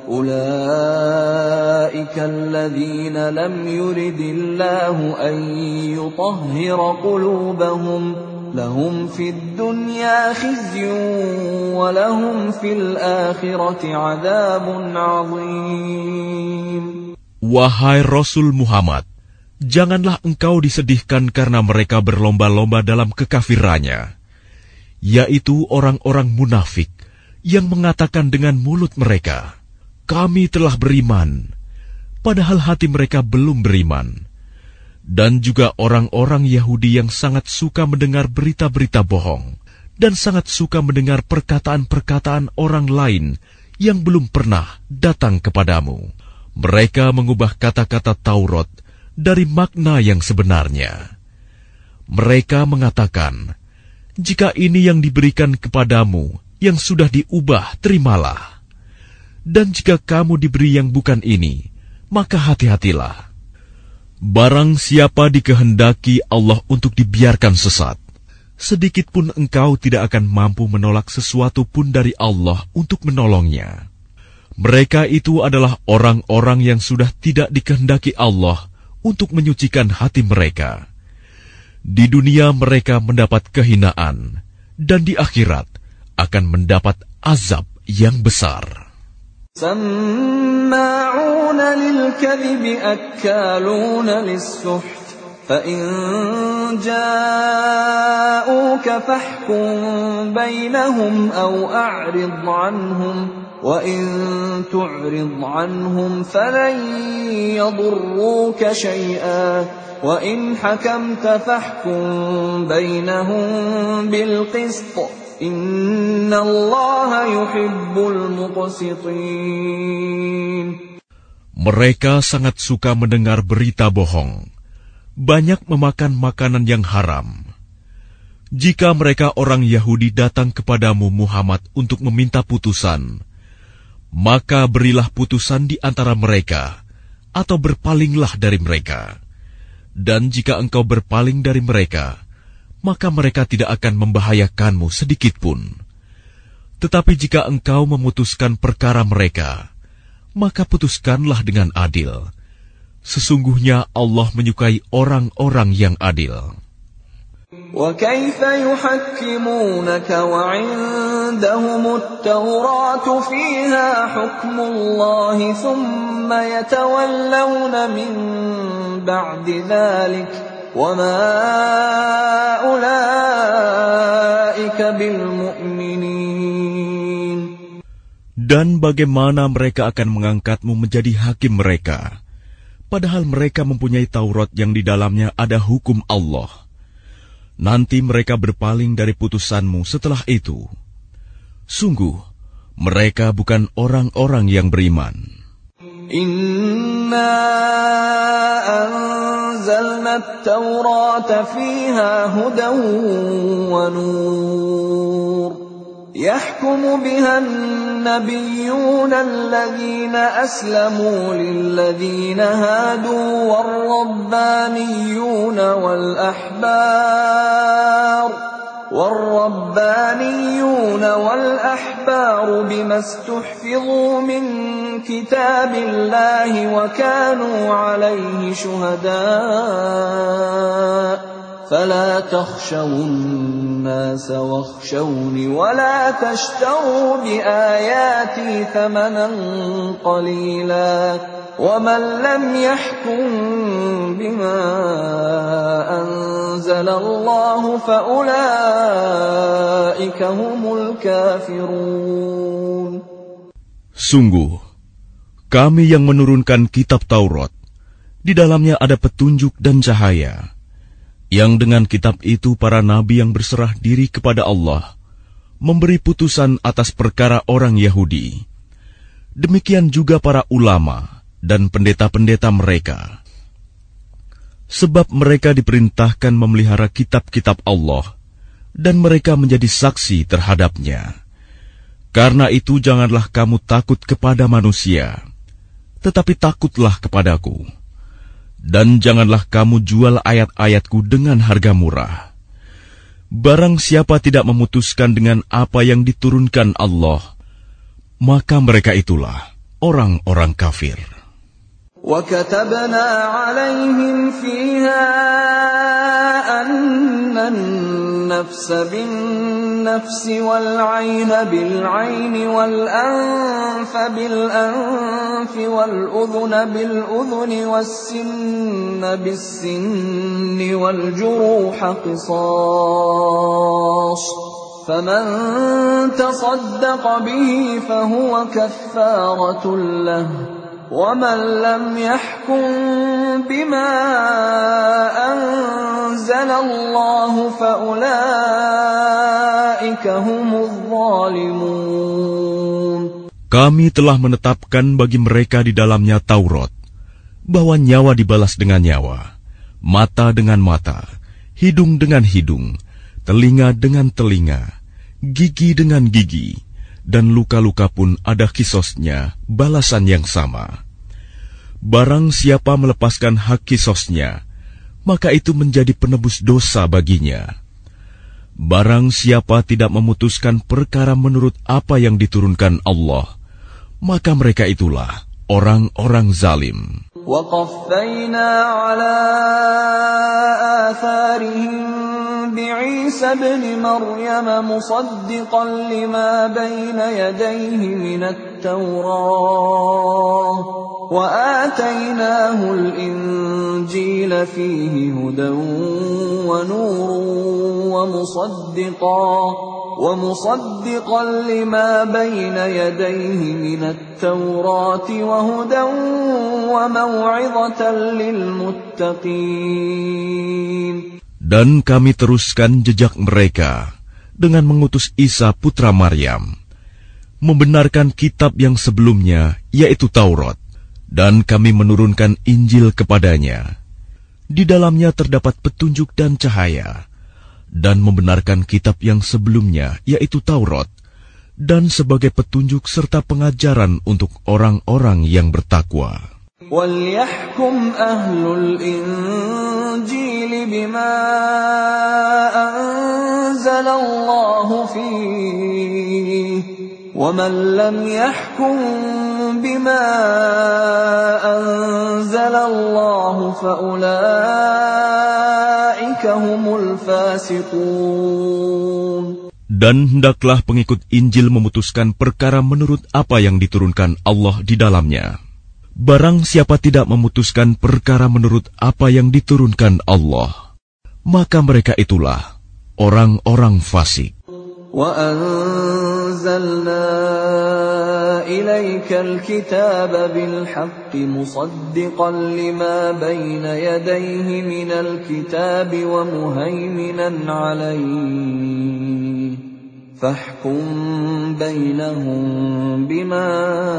أولئك الذين لم يرد الله أن يطهر قلوبهم لهم في الدنيا خزي ولهم في الآخرة عذاب عظيم. Wahai Rasul Muhammad, janganlah engkau disedihkan karena mereka berlomba-lomba dalam kekafirannya, yaitu orang-orang munafik yang mengatakan dengan mulut mereka, "Kami telah beriman," padahal hati mereka belum beriman. Dan juga orang-orang Yahudi yang sangat suka mendengar berita-berita bohong dan sangat suka mendengar perkataan-perkataan orang lain yang belum pernah datang kepadamu. Mereka mengubah kata-kata Taurat dari makna yang sebenarnya. Mereka mengatakan, "Jika ini yang diberikan kepadamu, yang sudah diubah, terimalah. Dan jika kamu diberi yang bukan ini, maka hati-hatilah. Barang siapa dikehendaki Allah untuk dibiarkan sesat, sedikit pun engkau tidak akan mampu menolak sesuatu pun dari Allah untuk menolongnya. Mereka itu adalah orang-orang yang sudah tidak dikehendaki Allah untuk menyucikan hati mereka. Di dunia mereka mendapat kehinaan, dan di akhirat akan mendapat azab yang besar." سماعون للكذب أكالون للسحت فإن جاءوك فاحكم بينهم أو أعرض عنهم وإن تعرض عنهم فلن يضروك شيئا وإن حكمت فاحكم بينهم بالقسط إن الله يحب المقسطين. Mereka sangat suka mendengar berita bohong. banyak memakan makanan yang haram. Jika mereka orang Yahudi datang kepadamu Muhammad untuk meminta putusan, maka berilah putusan di antara mereka, atau berpalinglah dari mereka. Dan jika engkau berpaling dari mereka, maka mereka tidak akan membahayakanmu sedikitpun. Tetapi jika engkau memutuskan perkara mereka, maka putuskanlah dengan adil. Sesungguhnya Allah menyukai orang-orang yang adil. وَكَيْفَ يُحَكِّمُونَكَ وَعِندَهُمُ التَّوْرَاةُ فِيهَا حُكْمُ اللَّهِ ثُمَّ يَتَوَلَّوْنَ مِن بَعْدِ ذَلِكَ وَمَا أُولَئِكَ بِالْمُؤْمِنِينَ. Dan bagaimana mereka akan mengangkatmu menjadi hakim mereka, padahal mereka mempunyai Taurat yang di dalamnya ada hukum Allah. Nanti mereka berpaling dari putusanmu setelah itu. Sungguh, mereka bukan orang-orang yang beriman. Inna anzalna at-taurata fiha hudan wa nur. يحكم بها النبيون الذين أسلموا للذين هادوا والربانيون والأحبار بما استحفظوا من كتاب الله وكانوا عليه شهداء فلا تخشوا الناس واخشوني ولا تشتروا بآياتي ثمنا قليلا ومن لم يحكم بما أنزل الله فأولئك هم الكافرون. Sungguh, kami yang menurunkan kitab Taurat, di dalamnya ada petunjuk dan cahaya, yang dengan kitab itu para nabi yang berserah diri kepada Allah memberi putusan atas perkara orang Yahudi. Demikian juga para ulama dan pendeta-pendeta mereka. Sebab mereka diperintahkan memelihara kitab-kitab Allah dan mereka menjadi saksi terhadapnya. Karena itu janganlah kamu takut kepada manusia, tetapi takutlah kepadaku. Dan janganlah kamu jual ayat-ayatku dengan harga murah. Barang siapa tidak memutuskan dengan apa yang diturunkan Allah, maka mereka itulah orang-orang kafir. وَكَتَبْنَا عَلَيْهِمْ فِيهَا أَنَّ النَّفْسَ بِالنَّفْسِ وَالْعَيْنَ بِالْعَيْنِ وَالْأَنفَ بِالْأَنفِ وَالْأُذُنَ بِالْأُذُنِ وَالسِّنَّ بِالسِّنِّ وَالْجُرُوحَ قِصَاصٌ فَمَنْ تَصَدَّقَ بِهِ فَهُوَ كَفَّارَةٌ لَهُ وَمَنْ لَمْ يَحْكُمْ بِمَا أَنزَلَ اللَّهُ فَأُولَئِكَ هُمُ الظَّالِمُونَ. Kami telah menetapkan bagi mereka di dalamnya Taurat, bahwa nyawa dibalas dengan nyawa, mata dengan mata, hidung dengan hidung, telinga dengan telinga, gigi dengan gigi, dan luka-luka pun ada qisosnya, balasan yang sama. Barang siapa melepaskan hak qisosnya, maka itu menjadi penebus dosa baginya. Barang siapa tidak memutuskan perkara menurut apa yang diturunkan Allah, maka mereka itulah orang-orang zalim. وَقَفَّيْنَا عَلَى آثَارِهِمْ بِعِيسَى ابْنِ مَرْيَمَ مُصَدِّقًا لِمَا بَيْنَ يَدَيْهِ مِنَ التَّوْرَاةِ وَآتَيْنَاهُ الْإِنْجِيلَ فِيهِ هُدًى وَنُورٌ وَمُصَدِّقًا لِمَا بَيْنَ يَدَيْهِ مِنَ التَّوْرَاةِ وَهُدًى وَمَوْعِظَةً لِلْمُتَّقِينَ. Dan kami teruskan jejak mereka dengan mengutus Isa putra Maryam, membenarkan kitab yang sebelumnya, yaitu Taurat, dan kami menurunkan Injil kepadanya. Di dalamnya terdapat petunjuk dan cahaya, dan membenarkan kitab yang sebelumnya, yaitu Taurat, dan sebagai petunjuk serta pengajaran untuk orang-orang yang bertakwa. وَلْيَحْكُمْ أَهْلُ الْإِنْجِيلِ بِمَا أَنْزَلَ اللَّهُ فِيهِ وَمَنْ لَمْ يَحْكُمْ بِمَا أَنْزَلَ اللَّهُ فَأُولَئِكَ هُمُ الْفَاسِقُونَ. Dan hendaklah pengikut Injil memutuskan perkara menurut apa yang diturunkan Allah di dalamnya. Barang siapa tidak memutuskan perkara menurut apa yang diturunkan Allah, maka mereka itulah orang-orang fasik. وَأَنزَلْنَا إِلَيْكَ الْكِتَابَ بِالْحَقِّ مُصَدِّقًا لِمَا بَيْنَ يَدَيْهِ مِنَ الْكِتَابِ وَمُهَيْمِنًا عَلَيْهِ فَاحْكُمْ بَيْنَهُمْ بِمَا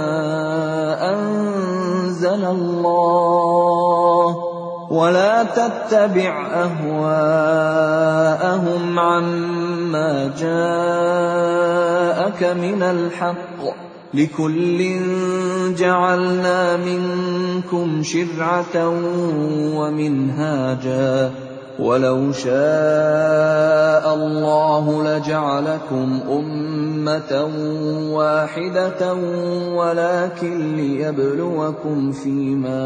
أَنزَلَ اللَّهُ وَلَا تَتَّبِعْ أَهْوَاءَهُمْ عَمَّا جَاءَكَ مِنَ الْحَقِّ لِكُلٍّ جَعَلْنَا مِنكُمْ شِرْعَةً وَمِنْهَاجًا وَلَوْ شَاءَ اللَّهُ لَجَعَلَكُمْ أُمَّةً وَاحِدَةً وَلَكِنْ لِيَبْلُوَكُمْ فِيمَا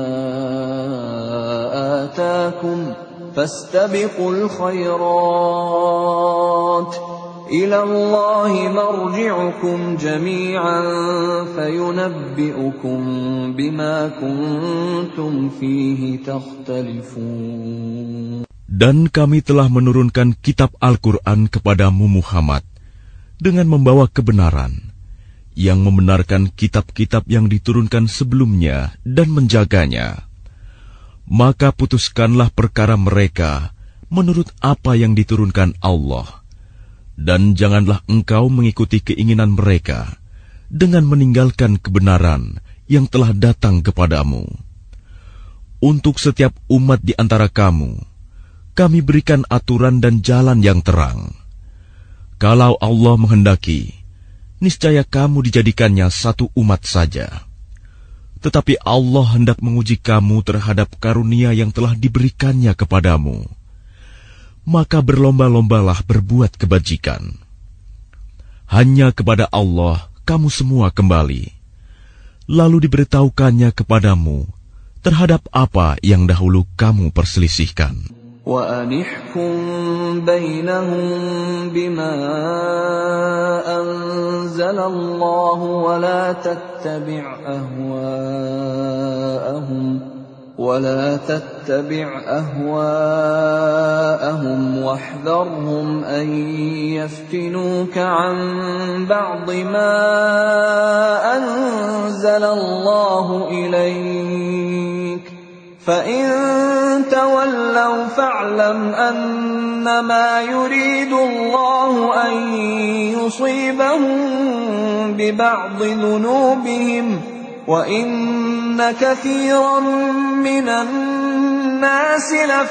آتَاكُمْ فَاسْتَبِقُوا الْخَيْرَاتِ إِلَى اللَّهِ مَرْجِعُكُمْ جَمِيعًا فَيُنَبِّئُكُم بِمَا كُنتُمْ فِيهِ تَخْتَلِفُونَ. Dan kami telah menurunkan kitab Al-Quran kepadamu Muhammad dengan membawa kebenaran, yang membenarkan kitab-kitab yang diturunkan sebelumnya dan menjaganya. Maka putuskanlah perkara mereka menurut apa yang diturunkan Allah, dan janganlah engkau mengikuti keinginan mereka dengan meninggalkan kebenaran yang telah datang kepadamu. Untuk setiap umat di antara kamu, kami berikan aturan dan jalan yang terang. Kalau Allah menghendaki, niscaya kamu dijadikannya satu umat saja. Tetapi Allah hendak menguji kamu terhadap karunia yang telah diberikannya kepadamu. Maka berlomba-lombalah berbuat kebajikan. Hanya kepada Allah kamu semua kembali. Lalu diberitahukannya kepadamu terhadap apa yang dahulu kamu perselisihkan. وَأَنِحْكُمْ بَيْنَهُمْ بِمَا أَنزَلَ اللَّهُ وَلَا تَتَّبِعْ أَهْوَاءَهُمْ وَاحْذَرْهُمْ أَن يَفْتِنُوكَ عَن بَعْضِ مَا أَنزَلَ اللَّهُ إِلَيْكَ فَإِن تَوَلَّوْا فَاعْلَمْ أَنَّمَا يُرِيدُ اللَّهُ أَن يُصِيبَهُم بِبَعْضِ ذُنُوبِهِمْ وَإِنَّ كَثِيرًا مِّنَ النَّاسِ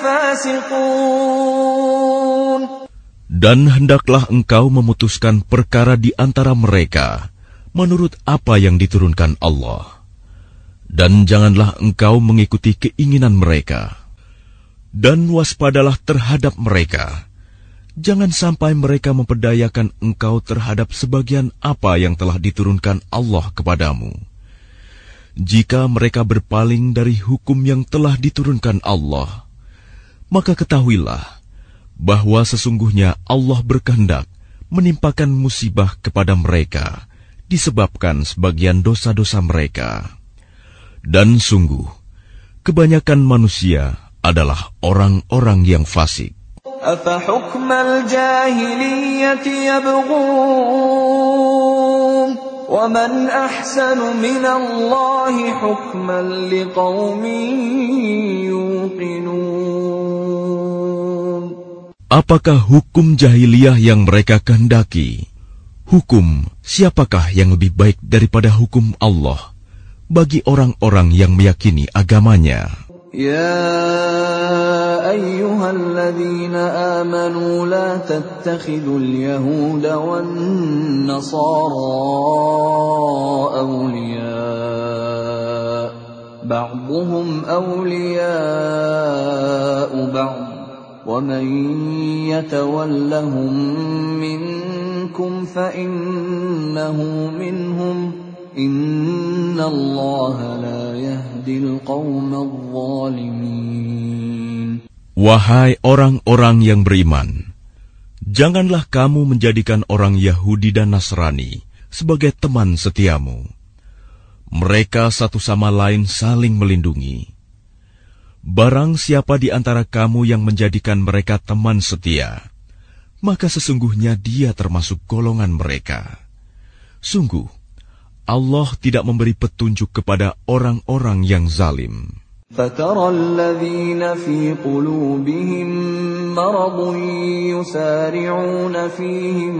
لَفَاسِقُونَ. Dan hendaklah engkau memutuskan perkara di antara mereka menurut apa yang diturunkan Allah. Dan janganlah engkau mengikuti keinginan mereka. Dan waspadalah terhadap mereka. Jangan sampai mereka memperdayakan engkau terhadap sebagian apa yang telah diturunkan Allah kepadamu. Jika mereka berpaling dari hukum yang telah diturunkan Allah, maka ketahuilah bahwa sesungguhnya Allah berkehendak menimpakan musibah kepada mereka disebabkan sebagian dosa-dosa mereka. Dan sungguh, kebanyakan manusia adalah orang-orang yang fasik. أَفَحُكْمَ الْجَاهِلِيَّةِ يَبْغُونَ وَمَنْ أَحْسَنُ مِنَ اللَّهِ حُكْمًا لِقَوْمٍ يُوقِنُونَ. Apakah hukum jahiliyah yang mereka kehendaki? Hukum siapakah yang lebih baik daripada hukum Allah bagi orang-orang yang meyakini agamanya? Ya الذين آمنوا لا تتخذوا اليهود والنصارى أولياء بعضهم أولياء بعض ومن يتولهم منكم فإنه منهم إن الله لا يهدي القوم الظالمين. Wahai orang-orang yang beriman, janganlah kamu menjadikan orang Yahudi dan Nasrani sebagai teman setiamu. Mereka satu sama lain saling melindungi. Barang siapa di antara kamu yang menjadikan mereka teman setia, maka sesungguhnya dia termasuk golongan mereka. Sungguh, Allah tidak memberi petunjuk kepada orang-orang yang zalim. فَتَرَى الَّذِينَ فِي قُلُوبِهِم مَّرَضٌ يُسَارِعُونَ فِيهِمْ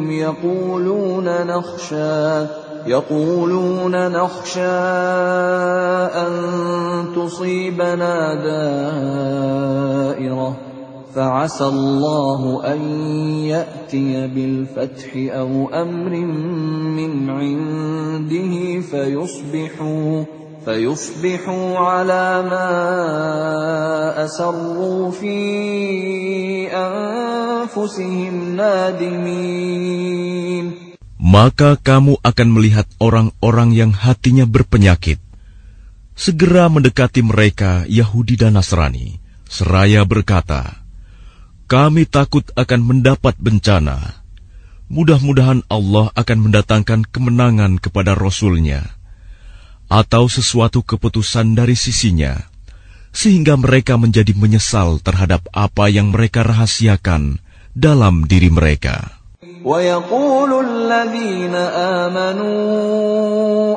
يقولون نخشى أن تصيبنا دائرة فعسى الله أن يأتي بالفتح أو أمر من عنده فيصبحوا على ما أسروا في أنفسهم نادمين. Maka kamu akan melihat orang-orang yang hatinya berpenyakit segera mendekati mereka Yahudi dan Nasrani, seraya berkata, kami takut akan mendapat bencana. Mudah-mudahan Allah akan mendatangkan kemenangan kepada Rasul-Nya atau sesuatu keputusan dari sisinya, sehingga mereka menjadi menyesal terhadap apa yang mereka rahasiakan dalam diri mereka. وَيَقُولُ الَّذِينَ آمَنُوا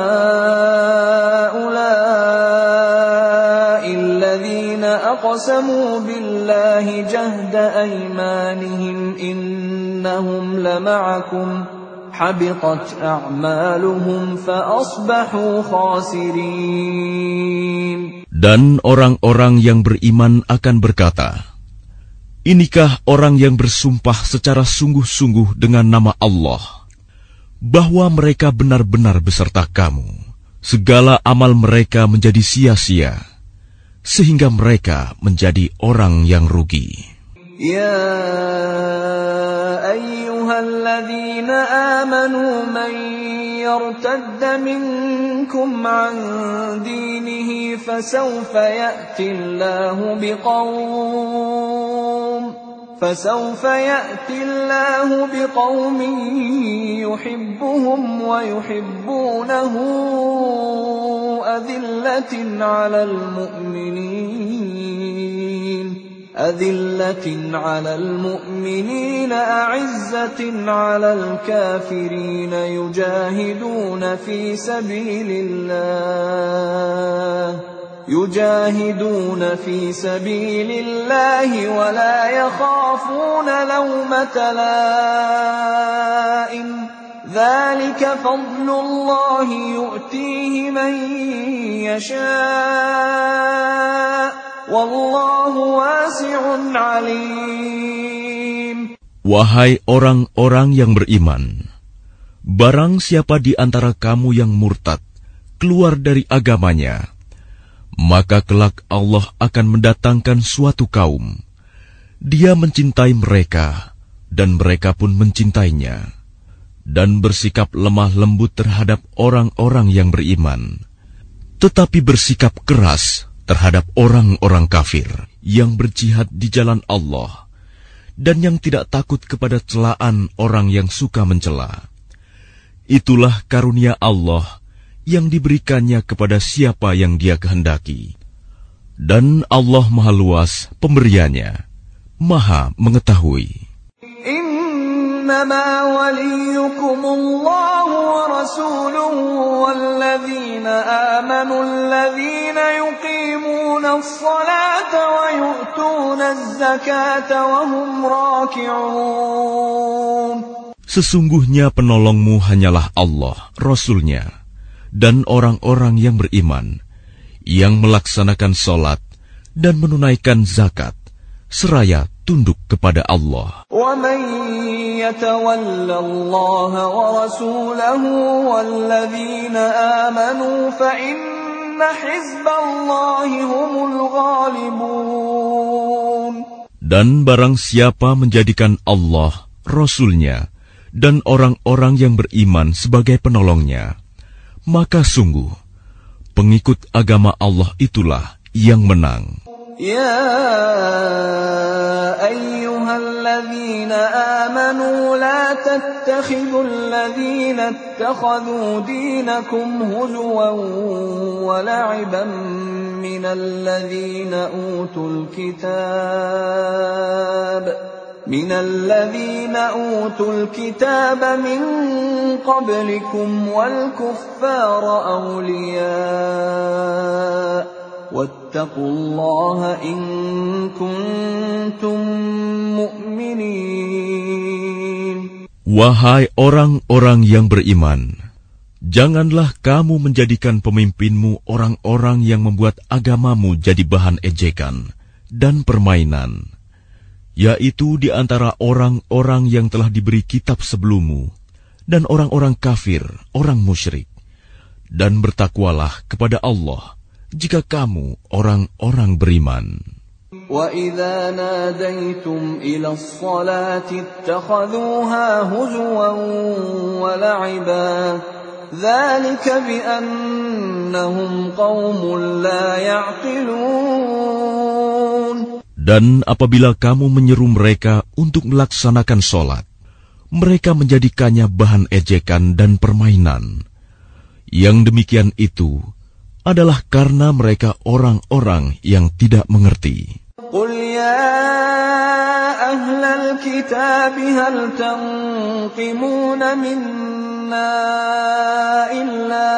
أَهَؤُلَاءِ الَّذِينَ أَقْسَمُوا بِاللَّهِ جَهْدَ أَيْمَانِهِمْ إِنَّهُمْ لَمَعَكُمْ حَبِطَتْ أَعْمَالُهُمْ فَأَصْبَحُوا خَاسِرِينَ. Dan orang-orang yang beriman akan berkata, inikah orang yang bersumpah secara sungguh-sungguh dengan nama Allah, bahwa mereka benar-benar beserta kamu. Segala amal mereka menjadi sia-sia, sehingga mereka menjadi orang yang rugi. Ya ayyuhalladzina amanu man yartadda minkum an dinihi fasawfa ya'ti Allahu biqawmin yuhibbuhum wa yuhibbunahu أذلة على المؤمنين أعزة على الكافرين يجاهدون في سبيل الله ولا يخافون لومة لائم ذلك فضل الله يؤتيه من يشاء والله واسع عليم. Wahai orang-orang yang beriman, barang siapa di antara kamu yang murtad keluar dari agamanya, maka kelak Allah akan mendatangkan suatu kaum. Dia mencintai mereka, dan mereka pun mencintainya, dan bersikap lemah lembut terhadap orang-orang yang beriman, tetapi bersikap keras terhadap orang-orang kafir yang berjihad di jalan Allah, dan yang tidak takut kepada celaan orang yang suka mencela. Itulah karunia Allah yang diberikannya kepada siapa yang Dia kehendaki. Dan Allah Maha Luas pemberiannya, Maha mengetahui. إنما وليكم الله ورسوله والذين آمنوا الذين يقيمون الصلاة ويؤتون الزكاة وهم راكعون. Sesungguhnya penolongmu hanyalah Allah, Rasul-Nya, dan orang-orang yang beriman, yang melaksanakan solat dan menunaikan zakat, seraya tunduk kepada Allah. وَمَن يَتَوَلَّ اللَّهَ وَرَسُولَهُ وَالَّذِينَ آمَنُوا فَإِنَّ حِزْبَ اللَّهِ هُمُ الْغَالِبُونَ. Dan barang siapa menjadikan Allah, Rasul-Nya, dan orang-orang yang beriman sebagai penolongnya, maka sungguh pengikut agama Allah itulah yang menang. Ya ayyuhalladzina amanu la tattakhidul ladzina ittakhadhu dinakum huzuwan wa la'iban minal ladzina utul kitab min qablikum wal kuffara awliya wattaqullaha in kuntum mu'minin. Wahai orang-orang yang beriman, janganlah kamu menjadikan pemimpinmu orang-orang yang membuat agamamu jadi bahan ejekan dan permainan, yaitu di antara orang-orang yang telah diberi kitab sebelummu dan orang-orang kafir, orang musyrik. Dan bertakwalah kepada Allah jika kamu orang-orang beriman. وَإِذَا نَادَيْتُمْ إِلَى الصَّلَاةِ اتَّخَذُوهَا هُزُوًا وَلَعِبًا ذَلِكَ بِأَنَّهُمْ قَوْمٌ لَا يَعْقِلُونَ. Dan apabila kamu menyeru mereka untuk melaksanakan sholat, mereka menjadikannya bahan ejekan dan permainan. Yang demikian itu adalah karena mereka orang-orang yang tidak mengerti. قُلْ يَا أَهْلَ الْكِتَابِ هَلْ تَنقِمُونَ مِنَّا إِلَّا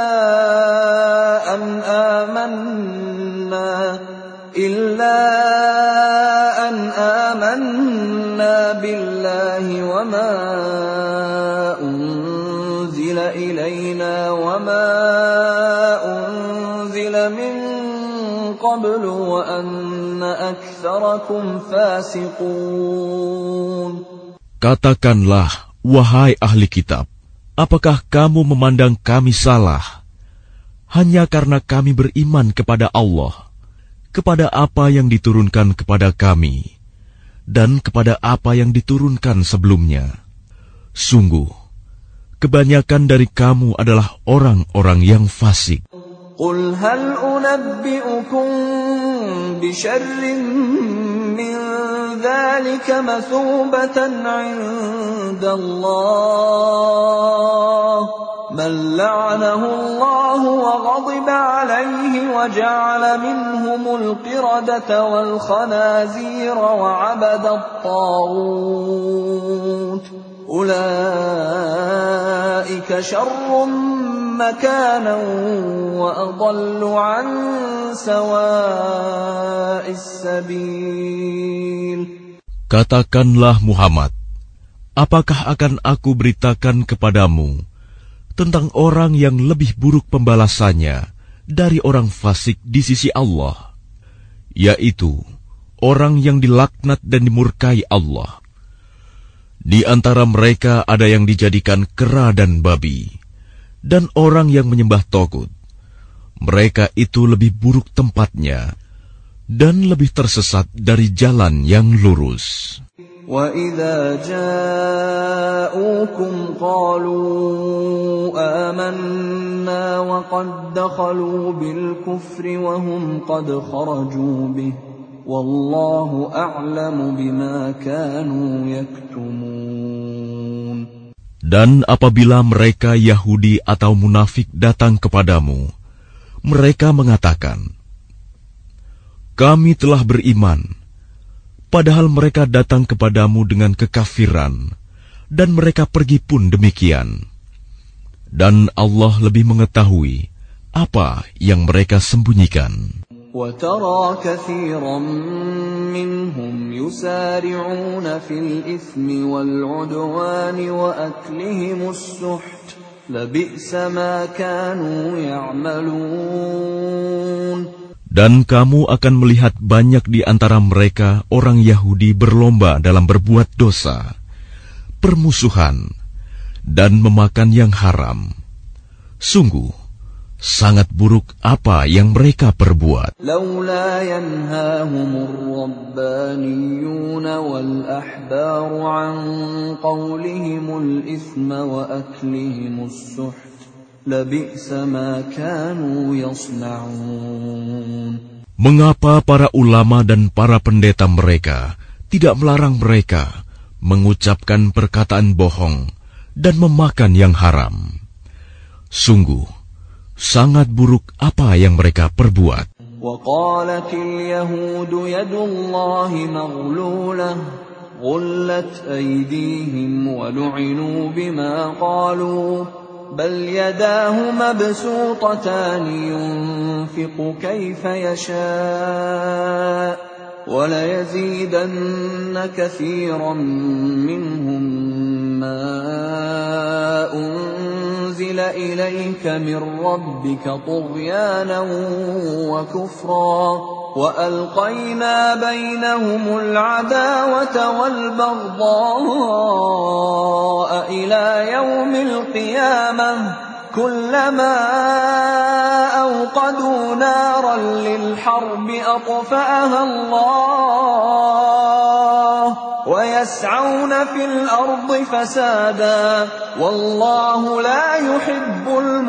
أَنْ آمَنَّا بِاللَّهِ وَمَا أُنْزِلَ إِلَيْنَا وَمَا أُنْزِلَ مِنْ قَبْلُ وَأَنَّ أَكْثَرَكُمْ فَاسِقُونَ. Katakanlah, wahai ahli kitab, apakah kamu memandang kami salah hanya karena kami beriman kepada Allah, kepada apa yang diturunkan kepada kami, dan kepada apa yang diturunkan sebelumnya? Sungguh, kebanyakan dari kamu adalah orang-orang yang fasik. قُلْ هَلْ أُنَبِّئُكُمْ بِشَرٍّ مِّن ذَلِكَ مَثُوبَةً عِندَ اللَّهِ مَن لَّعَنَهُ اللَّهُ وَغَضِبَ عَلَيْهِ وَجَعَلَ مِنْهُمُ الْقِرَدَةَ وَالْخَنَازِيرَ وَعَبَدَ الطَّاغُوتَ أُولَئِكَ شَرٌّ مَكَانًا وَأَضَلُّ عَن سَوَاءِ السَّبِيلِ. Katakanlah Muhammad, apakah akan aku beritakan kepadamu tentang orang yang lebih buruk pembalasannya dari orang fasik di sisi Allah, yaitu orang yang dilaknat dan dimurkai Allah. Di antara mereka ada yang dijadikan kera dan babi, dan orang yang menyembah togut. Mereka itu lebih buruk tempatnya dan lebih tersesat dari jalan yang lurus. وَإِذَا جَاءُوكُمْ قَالُوا آمَنَّا وَقَدْ دَخَلُوا بِالْكُفْرِ وَهُمْ قَدْ خَرَجُوا بِهِ وَاللَّهُ أَعْلَمُ بِمَا كَانُوا يَكْتُمُونَ. Dan apabila mereka Yahudi atau munafik datang kepadamu, mereka mengatakan, "Kami telah beriman," padahal mereka datang kepadamu dengan kekafiran, dan mereka pergi pun demikian. Dan Allah lebih mengetahui apa yang mereka sembunyikan. وَتَرَى كَثِيرًا مِّنْهُمْ يُسَارِعُونَ فِي الْإِثْمِ وَالْعُدْوَانِ وَأَكْلِهِمُ السُّحْتَ لَبِئْسَ مَا كَانُوا يَعْمَلُونَ. Dan kamu akan melihat banyak di antara mereka orang Yahudi berlomba dalam berbuat dosa, permusuhan, dan memakan yang haram. Sungguh, sangat buruk apa yang mereka perbuat. لولا ينهاهم الربانيون والأحبار عن قولهم الإثم وأكلهم السحت لبئس ما كانوا يصنعون. Mengapa para ulama dan para pendeta mereka tidak melarang mereka mengucapkan perkataan bohong dan memakan yang haram? Sungguh, sangat buruk apa yang mereka perbuat. وقالت اليهود يد الله مغلولة غلت أيديهم ولعنوا بما قالوا بل يداه مبسوطتان ينفق كيف يشاء وليزيدن كثيرا منهم ما أنزل إليك من ربك طغيانا وكفرا وألقينا بينهم العداوة والبغضاء إلى يوم القيامة كلما أوقدوا نارا للحرب أطفأها الله ويسعون في الأرض فسادا والله لا يحب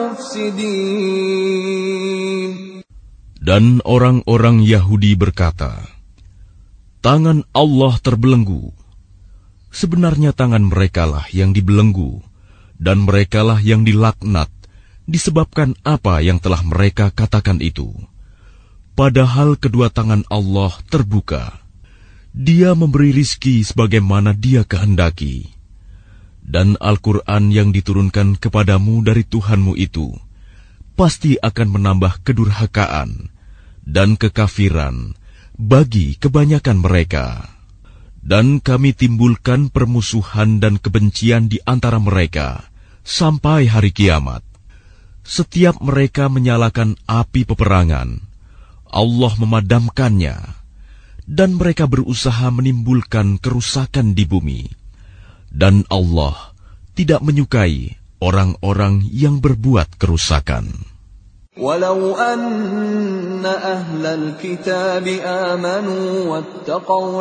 المفسدين. Dan orang-orang Yahudi berkata, tangan Allah terbelenggu. Sebenarnya tangan merekalah yang dibelenggu, dan merekalah yang dilaknat, disebabkan apa yang telah mereka katakan itu. Padahal kedua tangan Allah terbuka. Dia memberi rizki sebagaimana Dia kehendaki. Dan Al-Quran yang diturunkan kepadamu dari Tuhanmu itu, pasti akan menambah kedurhakaan dan kekafiran bagi kebanyakan mereka. Dan kami timbulkan permusuhan dan kebencian di antara mereka sampai hari kiamat. Setiap mereka menyalakan api peperangan, Allah memadamkannya, dan mereka berusaha menimbulkan kerusakan di bumi. Dan Allah tidak menyukai orang-orang yang berbuat kerusakan. ولو أن أهل الكتاب آمنوا واتقوا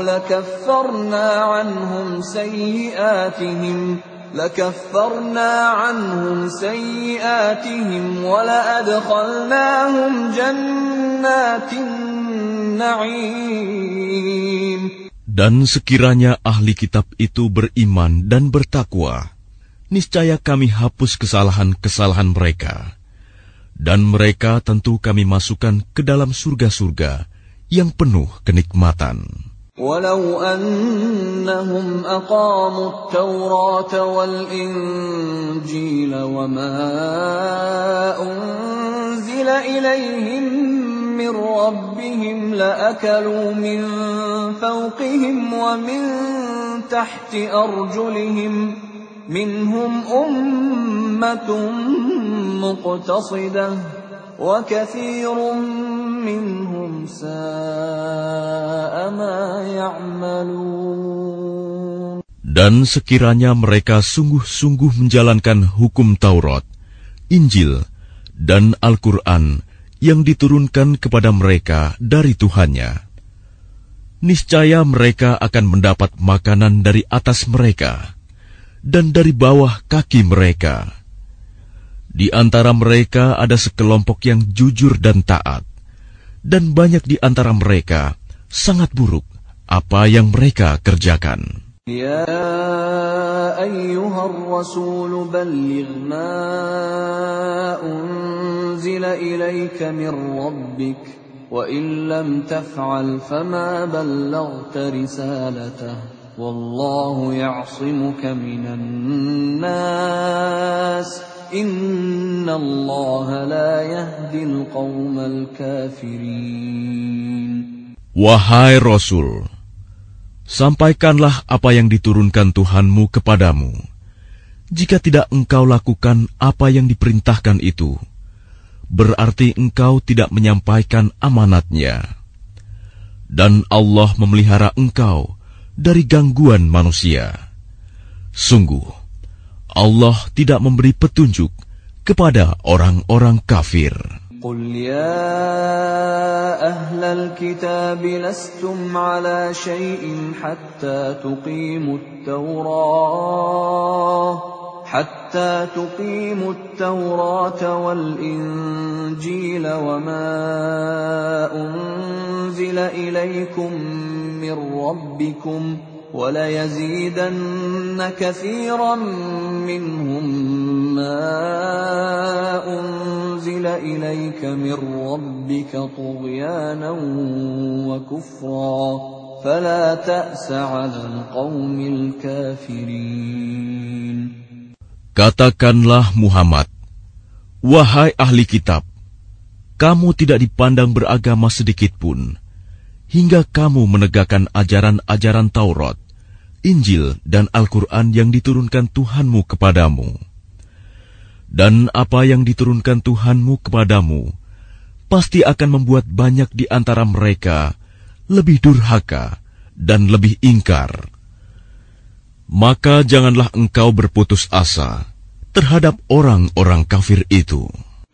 لكفرنا عنهم سيئاتهم ولأدخلناهم جنات النعيم. Dan sekiranya ahli kitab itu beriman dan bertakwa, niscaya kami hapus kesalahan-kesalahan mereka. Dan mereka tentu kami masukkan ke dalam surga-surga yang penuh kenikmatan. Walau annahum aqamu at-Taurata wal-Injila wa ma unzila ilayhim min rabbihim la'akalu min fawqihim wa min tahti arjulihim minhum ummatun muqtasidah wa kathirun minhum sa'a ma ya'malun. Dan sekiranya mereka sungguh-sungguh menjalankan hukum Taurat, Injil, dan Al-Quran yang diturunkan kepada mereka dari Tuhannya, niscaya mereka akan mendapat makanan dari atas mereka dan dari bawah kaki mereka. Di antara mereka ada sekelompok yang jujur dan taat, dan banyak di antara mereka sangat buruk apa yang mereka kerjakan. Ya ayyuhar rasul balligh ma unzila ilayka min rabbik wa in lam taf'al fama ballaghta risalatahu wallahu ya'simuka minan nas innallaha la yahdil qaumal kafirin. Wahai Rasul, sampaikanlah apa yang diturunkan Tuhanmu kepadamu. Jika tidak engkau lakukan apa yang diperintahkan itu, berarti engkau tidak menyampaikan amanatnya. Dan Allah memelihara engkau dari gangguan manusia. Sungguh, Allah tidak memberi petunjuk kepada orang-orang kafir. قل يا أهل الكتاب لستم على شيء حتى تقيموا التوراة والإنجيل وما أنزل إليكم من ربكم وَلَيَزِيدَنَّ كَثِيرًا مِّنْهُمْ مَا أُنْزِلَ إِلَيْكَ مِنْ رَبِّكَ طُغْيَانًا وَكُفْرًا فَلَا تَأْسَ عَلَى الْقَوْمِ الْكَافِرِينَ. Katakanlah Muhammad, wahai ahli kitab, kamu tidak dipandang beragama sedikitpun, hingga kamu menegakkan ajaran-ajaran Taurat, Injil, dan Al-Quran yang diturunkan Tuhanmu kepadamu. Dan apa yang diturunkan Tuhanmu kepadamu, pasti akan membuat banyak di antara mereka lebih durhaka dan lebih ingkar. Maka janganlah engkau berputus asa terhadap orang-orang kafir itu.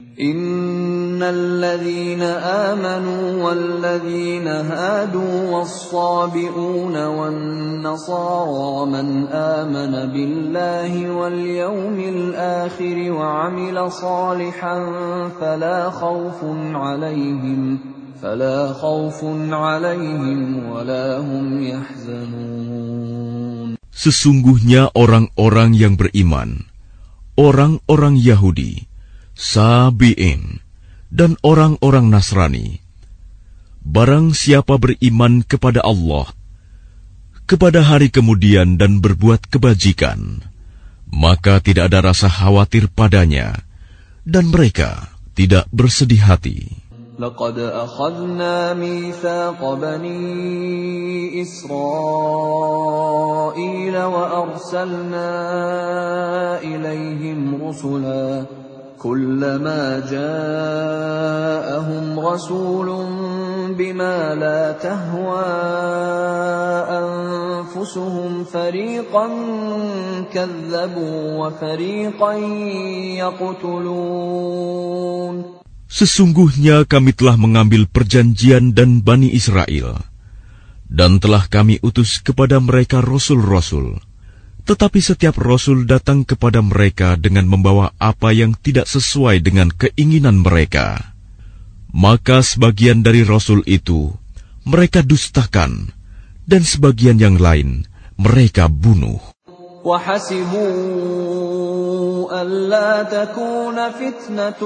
الذين آمنوا والذين هادوا والصابئون والنصارى من آمن بالله واليوم الآخر وعمل صالحا فلا خوف عليهم ولا هم يحزنون. Sesungguhnya orang-orang yang beriman, orang-orang Yahudi, Sabi'in, dan orang-orang Nasrani, barang siapa beriman kepada Allah, kepada hari kemudian dan berbuat kebajikan, maka tidak ada rasa khawatir padanya, dan mereka tidak bersedih hati. لقد أخذنا ميثاق بني إسرائيل وأرسلنا إليهم رسلا كلما جاءهم رسول بما لا تهوى أنفسهم فريقا كذبوا وفريقا يقتلون. Sesungguhnya kami telah mengambil perjanjian dan Bani Israel, dan telah kami utus kepada mereka rasul-rasul. Tetapi setiap rasul datang kepada mereka dengan membawa apa yang tidak sesuai dengan keinginan mereka. Maka sebagian dari rasul itu mereka dustakan, dan sebagian yang lain mereka bunuh. وَحَسِبُوا أَلَّا تَكُونَ فِتْنَةٌ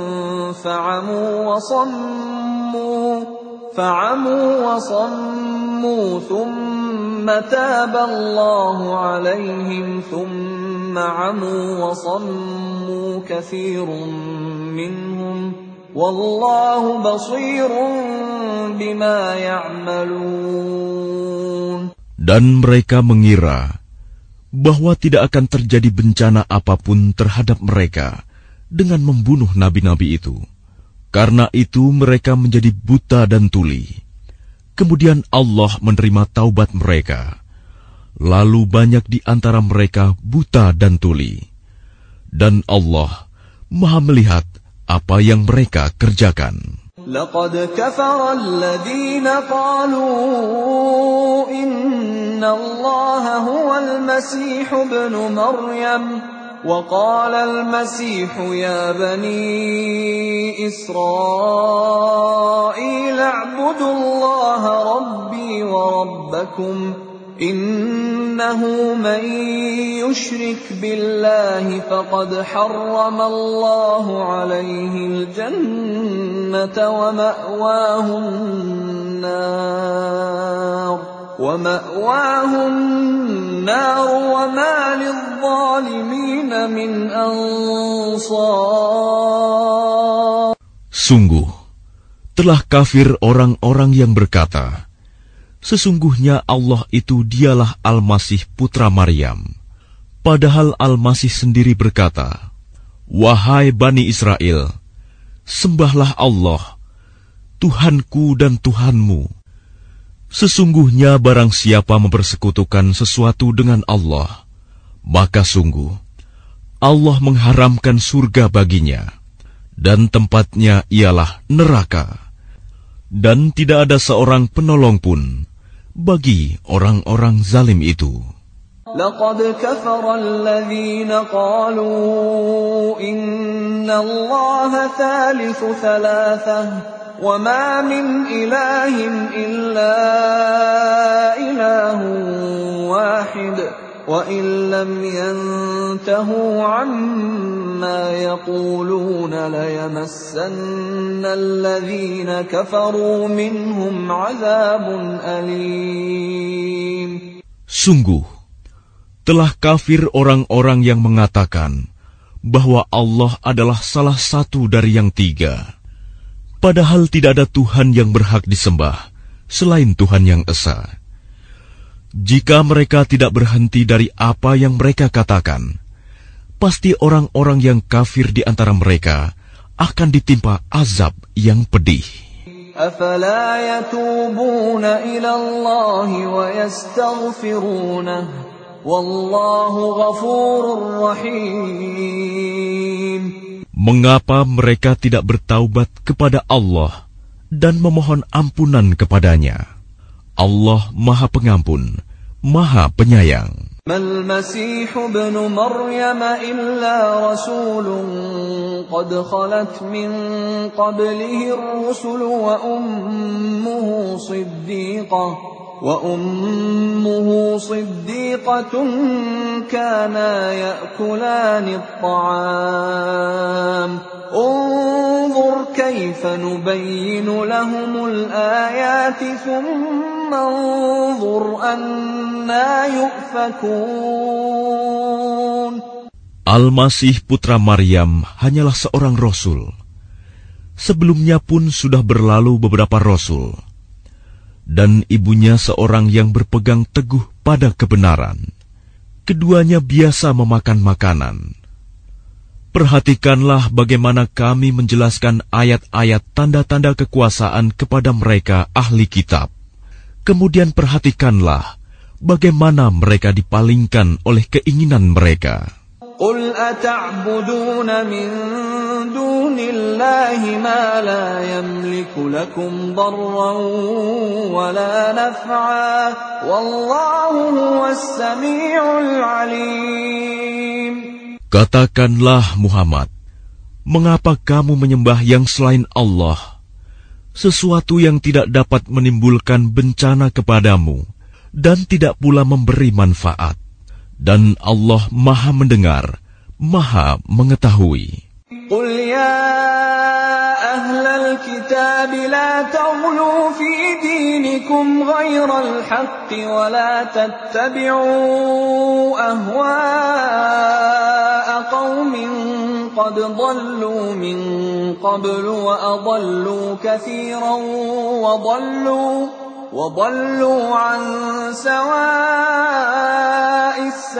فَعَمُوا وَصَمُّوا ثُمَّ تَابَ اللَّهُ عَلَيْهِمْ ثُمَّ عَمُوا وَصَمُّوا كَثِيرٌ مِّنْهُمْ وَاللَّهُ بَصِيرٌ بِمَا يَعْمَلُونَ. Dan mereka mengira bahwa tidak akan terjadi bencana apapun terhadap mereka dengan membunuh nabi-nabi itu. Karena itu mereka menjadi buta dan tuli. Kemudian Allah menerima taubat mereka. Lalu banyak di antara mereka buta dan tuli. Dan Allah Maha melihat apa yang mereka kerjakan. لقد كفر الذين قالوا إن الله هو المسيح ابن مريم وقال المسيح يا بني إسرائيل اعبدوا الله ربي وربكم إنه من يشرك بالله فقد حرم الله عليه الجنة ومأواه النار وما للظالمين من أنصار. Sungguh, telah kafir orang-orang yang berkata, sesungguhnya Allah itu dialah Al-Masih putra Maryam. Padahal Al-Masih sendiri berkata, wahai Bani Israel, Sembahlah Allah, Tuhanku dan Tuhanmu. Sesungguhnya barang siapa mempersekutukan sesuatu dengan Allah, maka sungguh Allah mengharamkan surga baginya, dan tempatnya ialah neraka. Dan tidak ada seorang penolong pun bagi orang-orang zalim itu. لقد كفر الذين قالوا إن الله ثالث ثلاثة وما من إله إلا إله واحد وإن لم ينتهوا عما يقولون ليمسن الذين كفروا منهم عذاب أليم. Sungguh, telah kafir orang-orang yang mengatakan bahwa Allah adalah salah satu dari yang tiga, padahal tidak ada Tuhan yang berhak disembah selain Tuhan yang Esa. Jika mereka tidak berhenti dari apa yang mereka katakan, pasti orang-orang yang kafir di antara mereka akan ditimpa azab yang pedih. أفلا يتوبون إلى الله ويستغفرونه والله غفور رحيم. Mengapa mereka tidak bertaubat kepada Allah dan memohon ampunan kepadanya? Allah Maha Pengampun, Maha Penyayang. ما المسيح ابن مريم إلا رسول قد خلت من قبله الرسل وأمه صديقة كانا يأكلان الطعام انظر كيف نبين لهم الآيات ثم انظر أنا يؤفكون. Al-Masih putra Maryam hanyalah seorang rasul. Sebelumnya pun sudah berlalu beberapa rasul, dan ibunya seorang yang berpegang teguh pada kebenaran. Keduanya biasa memakan makanan. Perhatikanlah bagaimana kami menjelaskan ayat-ayat tanda-tanda kekuasaan kepada mereka ahli kitab. Kemudian perhatikanlah bagaimana mereka dipalingkan oleh keinginan mereka. قل أتعبدون من دون الله ما لا يملك لكم ضرا ولا نفعا والله هو السميع العليم. Katakanlah Muhammad, mengapa kamu menyembah yang selain Allah, sesuatu yang tidak dapat menimbulkan bencana kepadamu dan tidak pula memberi manfaat? Dan Allah Maha Mendengar, Maha Mengetahui. قل يا أهل الكتاب لا تغلوا في دينكم غير الحق ولا تتبعوا أهواء قوم قد ضلوا من قبل وأضلوا كثيرا وضلوا عن سواء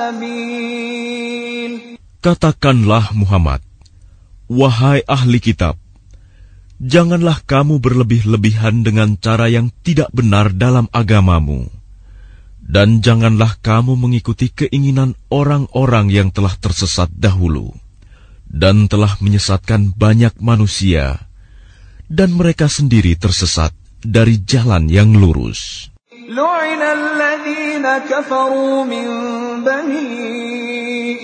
السبيل. Katakanlah Muhammad, wahai ahli kitab, janganlah kamu berlebih-lebihan dengan cara yang tidak benar dalam agamamu, dan janganlah kamu mengikuti keinginan orang-orang yang telah tersesat dahulu, dan telah menyesatkan banyak manusia, dan mereka sendiri tersesat dari jalan yang lurus. لعن الذين كفروا من بني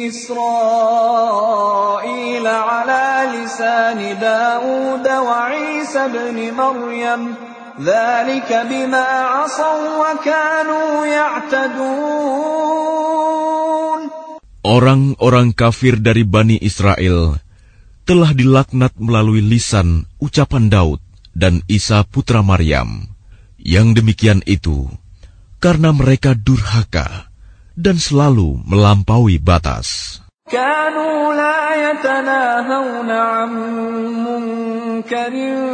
إسرائيل على لسان داود وعيسى بن مريم ذلك بما عصوا وكانوا يعتدون. Orang-orang kafir dari Bani Israel telah dilaknat melalui lisan ucapan Daud dan Isa putra Maryam. Yang demikian itu karena mereka durhaka dan selalu melampaui batas. كانوا لا يتناهون عن منكر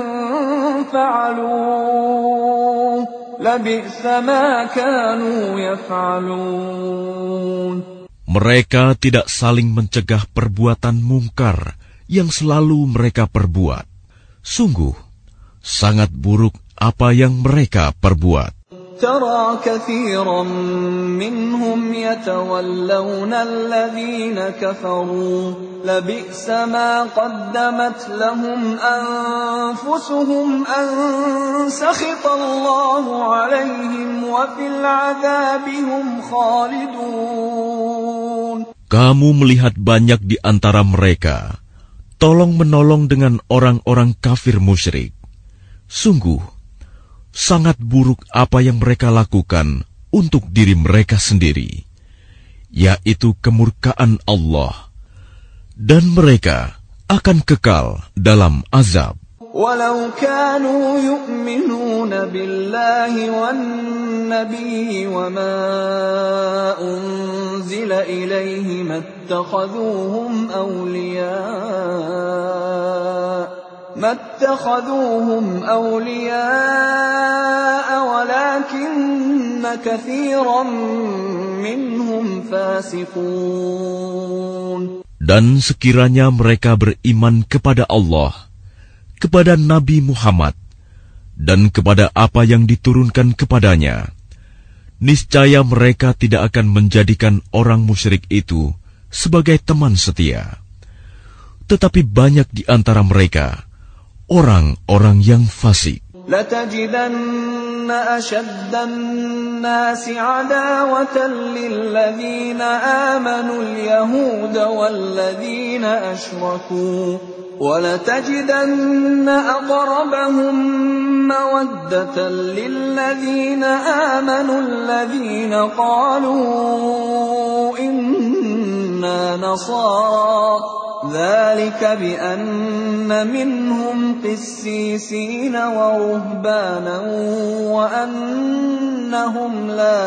فعلوه لبئس ما كانوا يفعلون. Mereka tidak saling mencegah perbuatan mungkar yang selalu mereka perbuat. Sungguh, sangat buruk apa yang mereka perbuat. ترى كثيرا منهم يتولون الذين كفروا لبئس ما قدمت لهم أنفسهم أن سخط الله عليهم وفي العذاب هم خالدون. Kamu melihat banyak di antara mereka tolong-menolong dengan orang-orang kafir musyrik. Sungguh, sangat buruk apa yang mereka lakukan untuk diri mereka sendiri, yaitu kemurkaan Allah, dan mereka akan kekal dalam azab. ولو كانوا يؤمنون بالله والنبي وما أنزل إليه ما اتخذوهم أولياء ولكن كثيرا منهم فاسقون. Dan sekiranya mereka beriman kepada Allah, kepada Nabi Muhammad, dan kepada apa yang diturunkan kepadanya, niscaya mereka tidak akan menjadikan orang musyrik itu sebagai teman setia. Tetapi banyak di antara mereka orang-orang yang fasik. لَتَجِدَنَّ أَشَدَّ النَّاسِ عَدَاوَةً لِلَّذِينَ آمَنُوا الْيَهُودَ وَالَّذِينَ أَشْرَكُوا وَلَتَجِدَنَّ أَقْرَبَهُم مَّوَدَّةً لِلَّذِينَ آمَنُوا الَّذِينَ قَالُوا إِنَّا نَصَارَى ذلك بأن منهم قسيسين ورهبانا وأنهم لا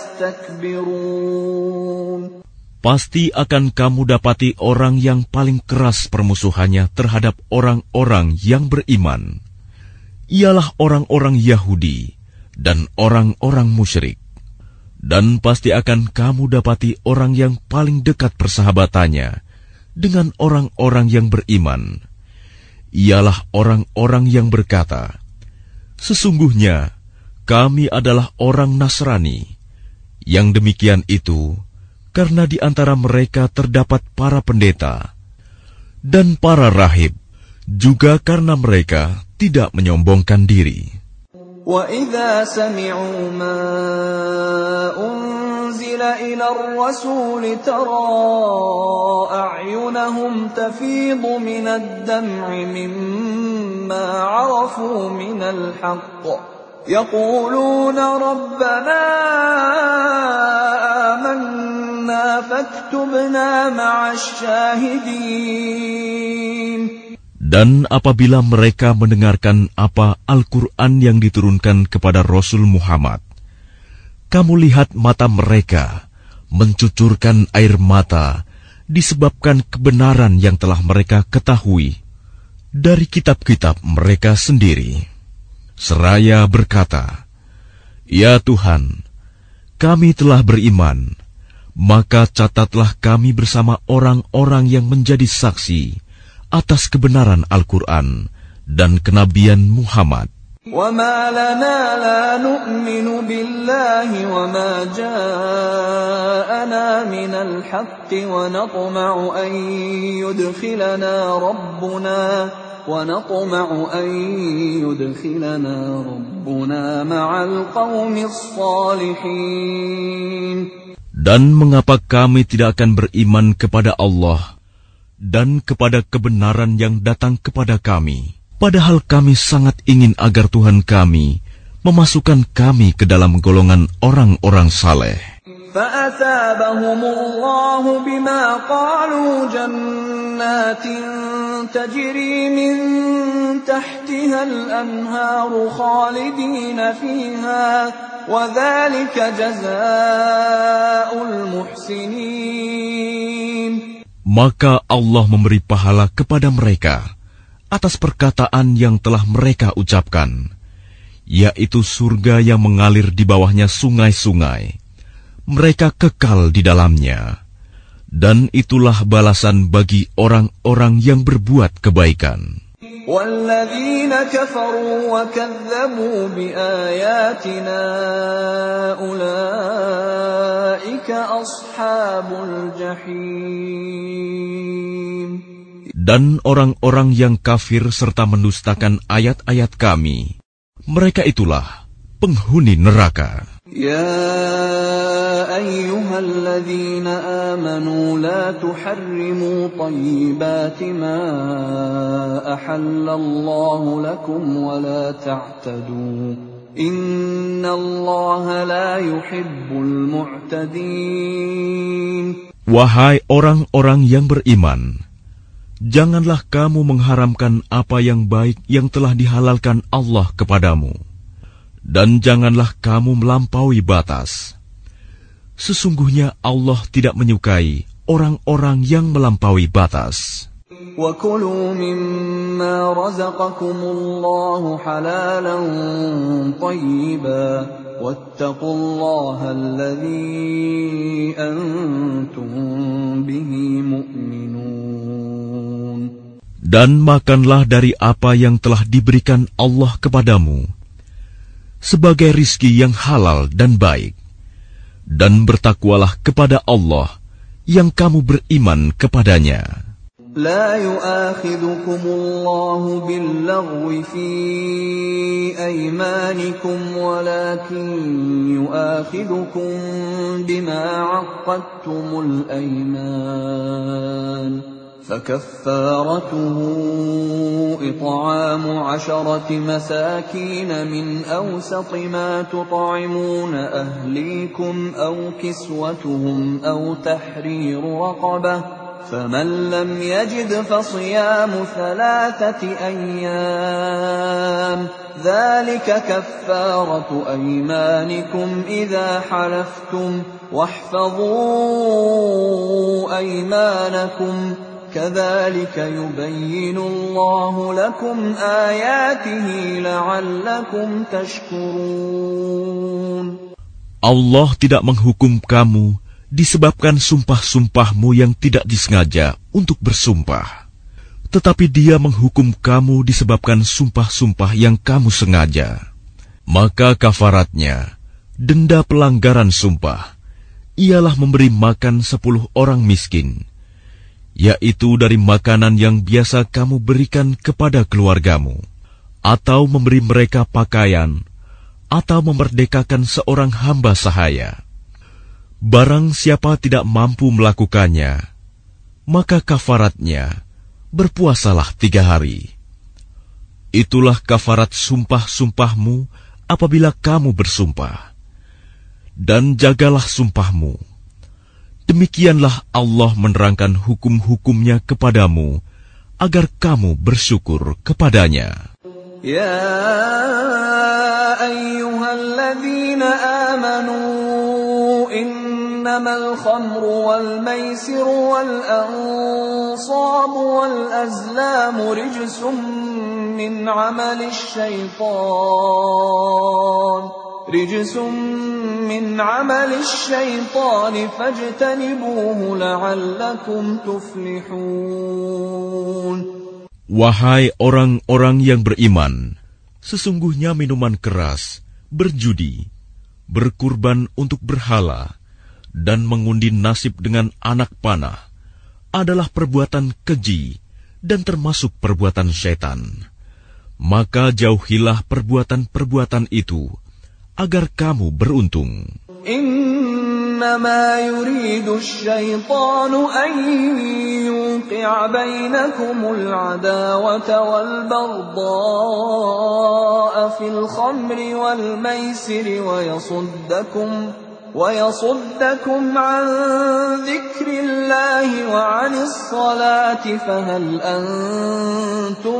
يستكبرون. Pasti akan kamu dapati orang yang paling keras permusuhannya terhadap orang-orang yang beriman, ialah orang-orang Yahudi dan orang-orang musyrik. Dan pasti akan kamu dapati orang yang paling dekat persahabatannya dengan orang-orang yang beriman, ialah orang-orang yang berkata, sesungguhnya kami adalah orang Nasrani. Yang demikian itu karena di antara mereka terdapat para pendeta dan para rahib, juga karena mereka tidak menyombongkan diri. وَإِذَا سَمِعُوا مَا أُنزِلَ إِلَى الرَّسُولِ تَرَى أَعْيُنَهُمْ تَفِيضُ مِنَ الدَّمْعِ مِمَّا عَرَفُوا مِنَ الْحَقِّ يَقُولُونَ رَبَّنَا آمَنَّا فَاكْتُبْنَا مَعَ الشَّاهِدِينَ. Dan apabila mereka mendengarkan apa Al-Quran yang diturunkan kepada Rasul Muhammad, kamu lihat mata mereka mencucurkan air mata disebabkan kebenaran yang telah mereka ketahui dari kitab-kitab mereka sendiri. Seraya berkata, "Ya Tuhan, kami telah beriman, maka catatlah kami bersama orang-orang yang menjadi saksi atas kebenaran Al-Quran dan kenabian Muhammad." وَمَا لَنَا لَا نُؤْمِنُ بِاللَّهِ وَمَا جَاءَنَا مِنَ الْحَقِّ وَنَطْمَعُ أَن يُدْخِلَنَا رَبُّنَا مَعَ الْقَوْمِ الصَّالِحِينَ. Dan mengapa kami tidak akan beriman kepada Allah dan kepada kebenaran yang datang kepada kami, padahal kami sangat ingin agar Tuhan kami memasukkan kami ke dalam golongan orang-orang saleh. فَأَثَابَهُمُ اللَّهُ بِمَا قَالُوا جَنَّاتٍ تَجْرِي مِن تَحْتِهَا الْأَنْهَارُ خَالِدِينَ فِيهَا وَذَلِكَ جَزَاءُ الْمُحْسِنِينَ. Maka Allah memberi pahala kepada mereka atas perkataan yang telah mereka ucapkan, yaitu surga yang mengalir di bawahnya sungai-sungai. Mereka kekal di dalamnya, dan itulah balasan bagi orang-orang yang berbuat kebaikan. والذين كفروا وكذبوا بآياتنا أولئك أصحاب الجحيم. Dan orang-orang yang kafir serta mendustakan ayat-ayat Kami, mereka itulah penghuni neraka. يا أيها الذين آمنوا لا تحرموا طيبات ما أحل الله لكم ولا تعتدوا إن الله لا يحب المعتدين. Wahai orang-orang yang beriman, janganlah kamu mengharamkan apa yang baik yang telah dihalalkan Allah kepadamu. Dan janganlah kamu melampaui batas. Sesungguhnya Allah tidak menyukai orang-orang yang melampaui batas. وَكُلُوا مِمَّا رَزَقَكُمُ اللَّهُ حَلَالًا طَيِّبًا وَاتَّقُوا اللَّهَ الَّذِي أَنْتُمْ بِهِ مُؤْمِنُونَ. Dan makanlah dari apa yang telah diberikan Allah kepadamu sebagai rizki yang halal dan baik, dan bertakwalah kepada Allah yang kamu beriman kepadanya. لا يؤاخذكم الله باللغو في أيمانكم ولكن يؤاخذكم بما عقدتم الأيمان فكفارته إطعام 10 مساكين من أوسط ما تطعمون أهليكم أو كسوتهم أو تحرير رقبة فمن لم يجد فصيام 3 أيام ذلك كفارة أيمانكم إذا حلفتم واحفظوا أيمانكم كذلك يبين الله لكم آياته لعلكم تشكرون. Allah tidak menghukum kamu disebabkan sumpah-sumpahmu yang tidak disengaja untuk bersumpah, tetapi Dia menghukum kamu disebabkan sumpah-sumpah yang kamu sengaja. Maka kafaratnya, denda pelanggaran sumpah, ialah memberi makan 10 orang miskin, yaitu dari makanan yang biasa kamu berikan kepada keluargamu, atau memberi mereka pakaian, atau memerdekakan seorang hamba sahaya. Barang siapa tidak mampu melakukannya, maka kafaratnya berpuasalah 3 hari. Itulah kafarat sumpah-sumpahmu apabila kamu bersumpah. Dan jagalah sumpahmu. Demikianlah Allah menerangkan hukum-hukumnya kepadamu, agar kamu bersyukur kepadanya. Ya ayyuhalladzina amanu innamal khamru wal maisiru wal ansabu wal azlamu rijsum min amalish syaitan رجس من عمل الشيطان فاجتنبوه لعلكم تفلحون. Wahai orang-orang yang beriman, sesungguhnya minuman keras, berjudi, berkurban untuk berhala, dan mengundi nasib dengan anak panah adalah perbuatan keji dan termasuk perbuatan syaitan. Maka jauhilah perbuatan-perbuatan itu, agar kamu beruntung. Innama yuridu asy-syaitanu an yuqi'a bainakumul 'adawata wal baghdha'a fil khamri wal maisiri wa yasuddakum 'an dzikrillahi wa 'anis salati fahal antum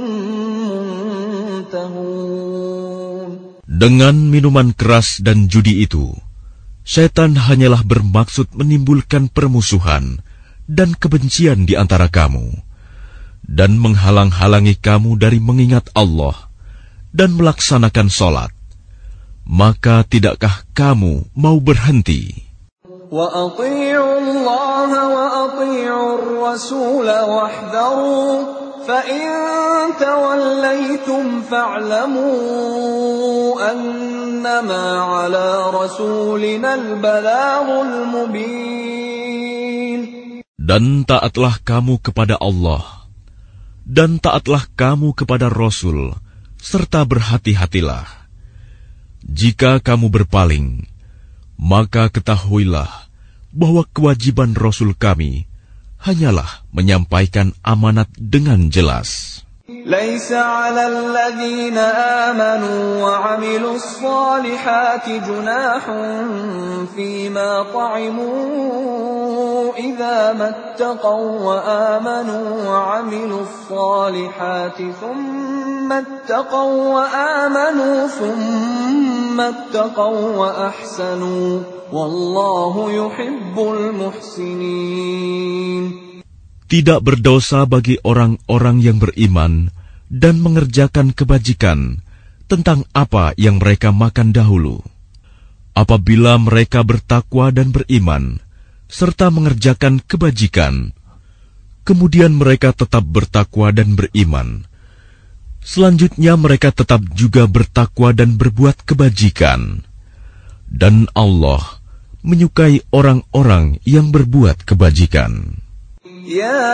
muntahun. Dengan minuman keras dan judi itu, syaitan hanyalah bermaksud menimbulkan permusuhan dan kebencian di antara kamu, dan menghalang-halangi kamu dari mengingat Allah dan melaksanakan sholat. Maka tidakkah kamu mau berhenti? Wa ati'u Allah wa ati'u ar-rasul wahdharu فَإِن تَوَلَّيْتُمْ فَاعْلَمُوا أَنَّمَا عَلَى رَسُولِنَا الْبَلَاغُ الْمُبِينُ. Dan taatlah kamu kepada Allah, dan taatlah kamu kepada Rasul, serta berhati-hatilah. Jika kamu berpaling, maka ketahuilah bahwa kewajiban Rasul kami hanyalah menyampaikan amanat dengan jelas. لَيْسَ عَلَى الَّذِينَ آمَنُوا وَعَمِلُوا الصَّالِحَاتِ جُنَاحٌ فِيمَا طَعِمُوا إِذَا مَا اتَّقَوا وَآمَنُوا وَعَمِلُوا الصَّالِحَاتِ ثُمَّ اتَّقَوا وَآمَنُوا ثُمَّ اتَّقَوا وَأَحْسَنُوا وَاللَّهُ يُحِبُّ الْمُحْسِنِينَ. Tidak berdosa bagi orang-orang yang beriman dan mengerjakan kebajikan tentang apa yang mereka makan dahulu. Apabila mereka bertakwa dan beriman, serta mengerjakan kebajikan, kemudian mereka tetap bertakwa dan beriman. Selanjutnya mereka tetap juga bertakwa dan berbuat kebajikan. Dan Allah menyukai orang-orang yang berbuat kebajikan. يا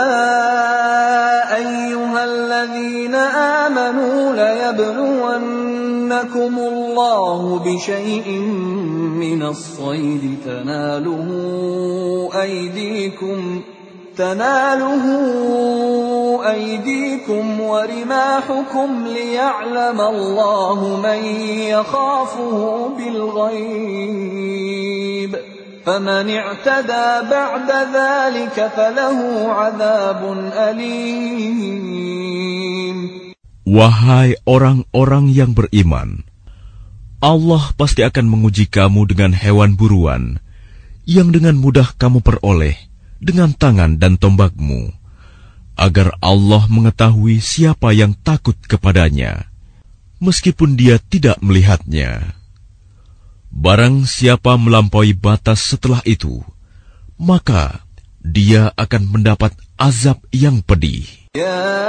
أيها الذين آمنوا ليبلونكم الله بشيء من الصيد تناله أيديكم ورماحكم ليعلم الله من يخافه بالغيب فمن اعتدى بعد ذلك فله عذاب أليم. Wahai orang-orang yang beriman, Allah pasti akan menguji kamu dengan hewan buruan yang dengan mudah kamu peroleh dengan tangan dan tombakmu, agar Allah mengetahui siapa yang takut kepadanya, meskipun dia tidak melihatnya. Barang siapa melampaui batas setelah itu, maka dia akan mendapat azab yang pedih. يا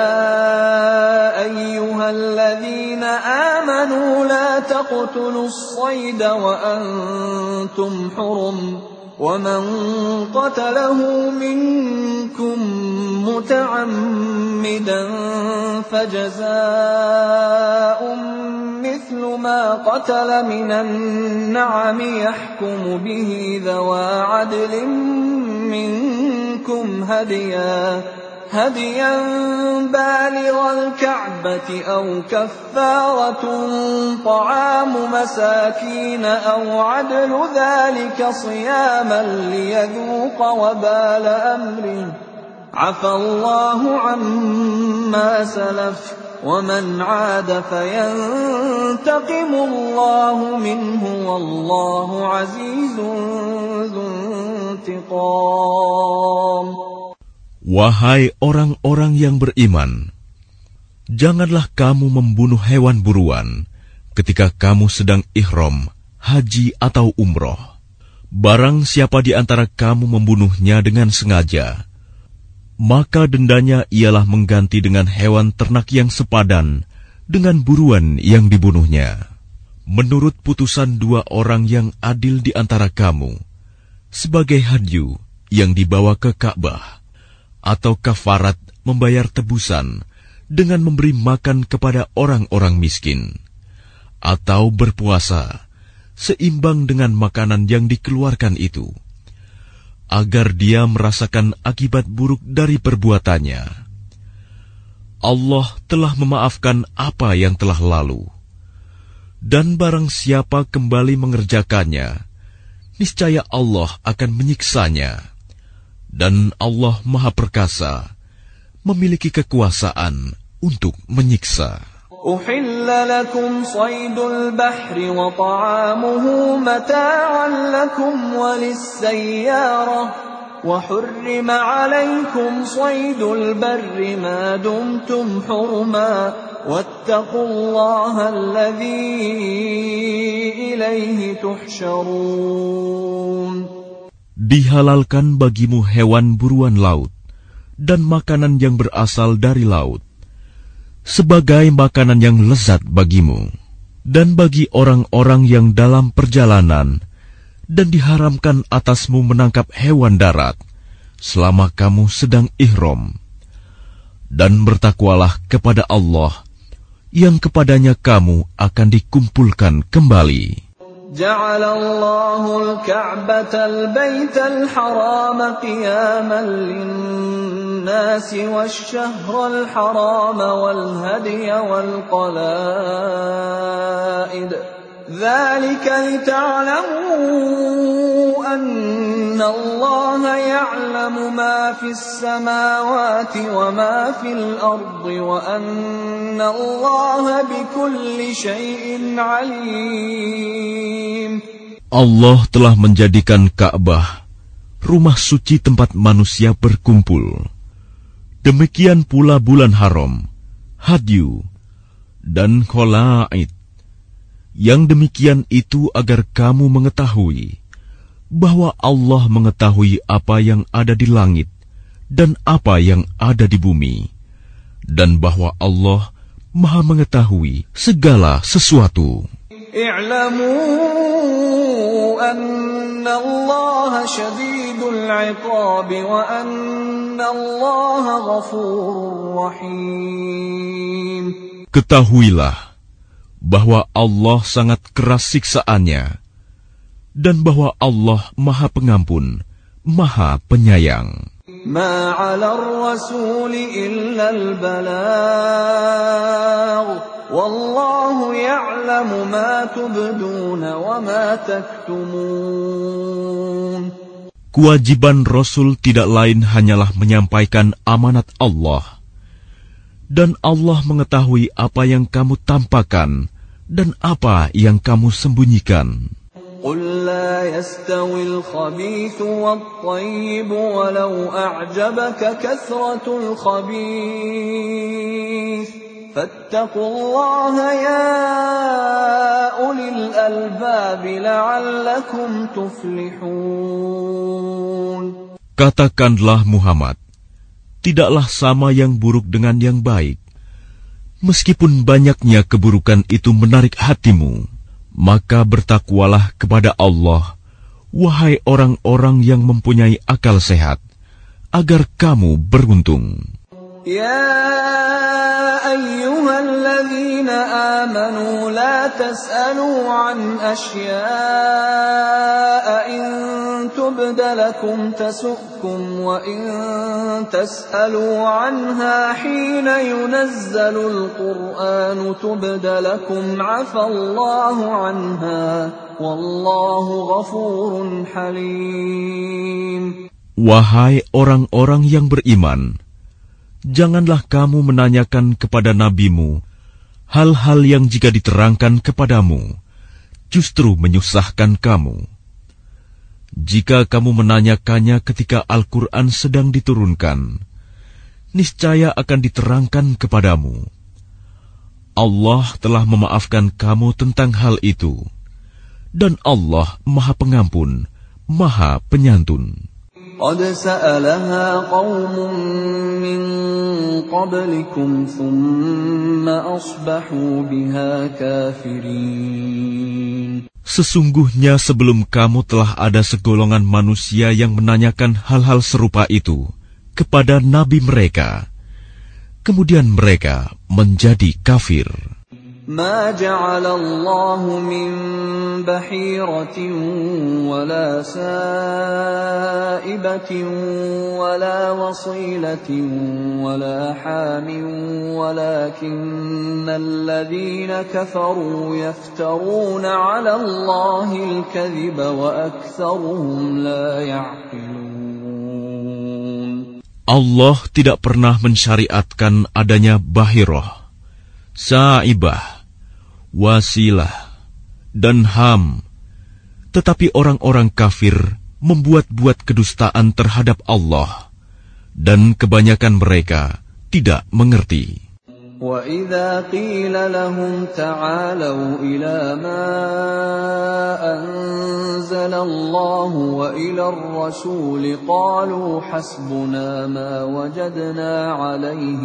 أيها الذين آمنوا لا تقتلوا الصيد وأنتم حرم ومن قتله منكم متعمدا فجزاء مثل ما قتل من النعم يحكم به ذوى عدل منكم هديا بالغ الكعبة أو كفارة طعام مساكين أو عدل ذلك صياما ليذوق وبال أمره عفى الله عما سلف ومن عاد فينتقم الله منه والله عزيز ذو انتقام. Wahai orang-orang yang beriman, janganlah kamu membunuh hewan buruan ketika kamu sedang ihram, haji atau umroh. Barang siapa di antara kamu membunuhnya dengan sengaja, maka dendanya ialah mengganti dengan hewan ternak yang sepadan dengan buruan yang dibunuhnya. Menurut putusan dua orang yang adil di antara kamu, sebagai hadyu yang dibawa ke Ka'bah, atau kafarat membayar tebusan dengan memberi makan kepada orang-orang miskin, atau berpuasa seimbang dengan makanan yang dikeluarkan itu, agar dia merasakan akibat buruk dari perbuatannya. Allah telah memaafkan apa yang telah lalu, dan barang siapa kembali mengerjakannya, niscaya Allah akan menyiksanya. Dan Allah Maha Perkasa, memiliki kekuasaan untuk menyiksa. أحل لكم صيد البحر وطعامه متاعا لكم وللسيارة وحرم عليكم صيد البر ما دمتم حرما واتقوا الله الذي إليه تحشرون. Dihalalkan bagimu hewan buruan laut dan makanan yang berasal dari laut, sebagai makanan yang lezat bagimu, dan bagi orang-orang yang dalam perjalanan, dan diharamkan atasmu menangkap hewan darat selama kamu sedang ihram. Dan bertakwalah kepada Allah, yang kepadanya kamu akan dikumpulkan kembali. جعل الله الكعبة البيت الحرام قياما للناس والشهر الحرام والهدي والقلائد ذلك لتعلموا أن الله يعلم ما في السماوات وما في الأرض وأن الله بكل شيء عليم. Allah telah menjadikan Ka'bah rumah suci tempat manusia berkumpul. Demikian pula bulan haram, hadyu, dan kholaid. Yang demikian itu agar kamu mengetahui bahwa Allah mengetahui apa yang ada di langit dan apa yang ada di bumi, dan bahwa Allah Maha mengetahui segala sesuatu. I'lamu anna Allah syadidul 'iqab wa anna Allah ghafurur rahim. Ketahuilah bahwa Allah sangat keras siksaannya, dan bahwa Allah Maha Pengampun, Maha Penyayang. Ma 'ala ar-rasul illa al-balagh, wallahu ya'lamu ma tubduna wa ma taktumun. Kewajiban Rasul tidak lain hanyalah menyampaikan amanat Allah, dan Allah mengetahui apa yang kamu tampakkan dan apa yang kamu sembunyikan. قل لا يستوي الخبيث والطيب ولو أعجبك كثرة الخبيث فاتقوا الله يا أولي الألباب لعلكم تفلحون. Katakanlah Muhammad, tidaklah sama yang buruk dengan yang baik. Meskipun banyaknya keburukan itu menarik hatimu, maka bertakwalah kepada Allah, wahai orang-orang yang mempunyai akal sehat, agar kamu beruntung. Ya ayyuhalladzina amanu la tas'alu an asya'a in tubda lakum tasu'kum wa in tas'alu anha hina yunazzalul qur'anu tubda lakum 'afallahu anha wallahu ghafurun halim. Wahai orang-orang yang beriman, janganlah kamu menanyakan kepada nabimu hal-hal yang jika diterangkan kepadamu justru menyusahkan kamu. Jika kamu menanyakannya ketika Al-Quran sedang diturunkan, niscaya akan diterangkan kepadamu. Allah telah memaafkan kamu tentang hal itu, dan Allah Maha Pengampun, Maha Penyantun. قد سألها قوم من قبلكم ثم أصبحوا بها كافرين. Sesungguhnya sebelum kamu telah ada segolongan manusia yang menanyakan hal-hal serupa itu kepada nabi mereka, kemudian mereka menjadi kafir. ما جعل الله من بحيرة ولا سائبة ولا وصيلة ولا حام ولكن الذين كفروا يفترون على الله الكذب وأكثرهم لا يعقلون. Allah tidak pernah mensyariatkan adanya bahirah, sa'ibah, wasilah, dan ham. Tetapi orang-orang kafir membuat-buat kedustaan terhadap Allah, dan kebanyakan mereka tidak mengerti. وَإِذَا قِيلَ لَهُمْ تَعَالَوْا إِلَى مَا أَنزَلَ اللَّهُ وَإِلَى الرَّسُولِ قَالُوا حَسْبُنَا مَا وَجَدْنَا عَلَيْهِ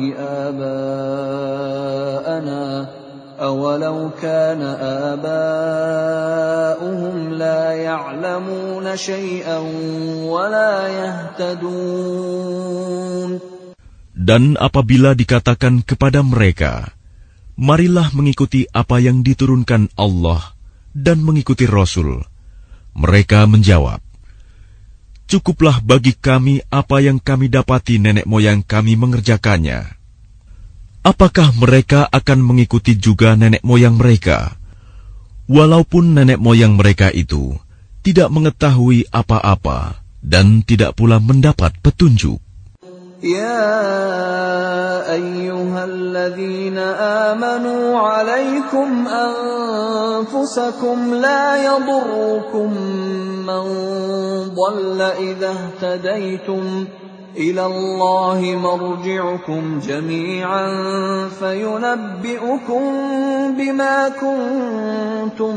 آبَاءَنَا أَوَلَوْ كَانَ آبَاؤُهُمْ لَا يَعْلَمُونَ شَيْئًا وَلَا يَهْتَدُونَ. Dan apabila dikatakan kepada mereka, marilah mengikuti apa yang diturunkan Allah dan mengikuti Rasul, mereka menjawab, cukuplah bagi kami apa yang kami dapati nenek moyang kami mengerjakannya. Apakah mereka akan mengikuti juga nenek moyang mereka, walaupun nenek moyang mereka itu tidak mengetahui apa-apa dan tidak pula mendapat petunjuk? يا أيها الذين آمنوا عليكم أنفسكم لا يضركم من ضل إذا اهتديتم إلى الله مرجعكم جميعا فينبئكم بما كنتم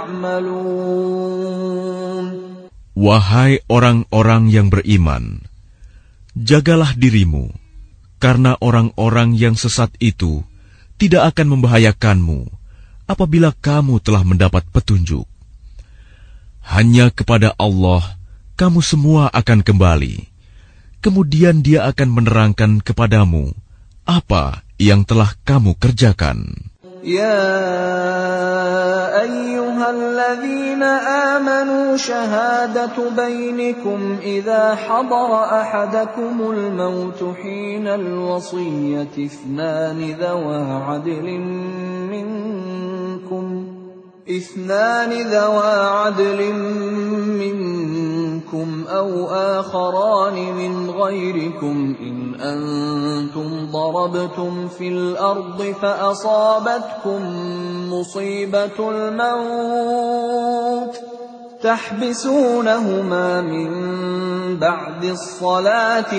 تعملون. Wahai orang-orang yang beriman, jagalah dirimu, karena orang-orang yang sesat itu tidak akan membahayakanmu apabila kamu telah mendapat petunjuk. Hanya kepada Allah kamu semua akan kembali. Kemudian Dia akan menerangkan kepadamu apa yang telah kamu kerjakan. يا أيها الذين آمنوا شهادة بينكم إذا حضر أحدكم الموت حين الوصية اثنان ذوى عدل منكم أو آخران من غيركم إن أنتم ضربتم في الأرض فأصابتكم مصيبة الموت تحبسونهما من بعد الصلاة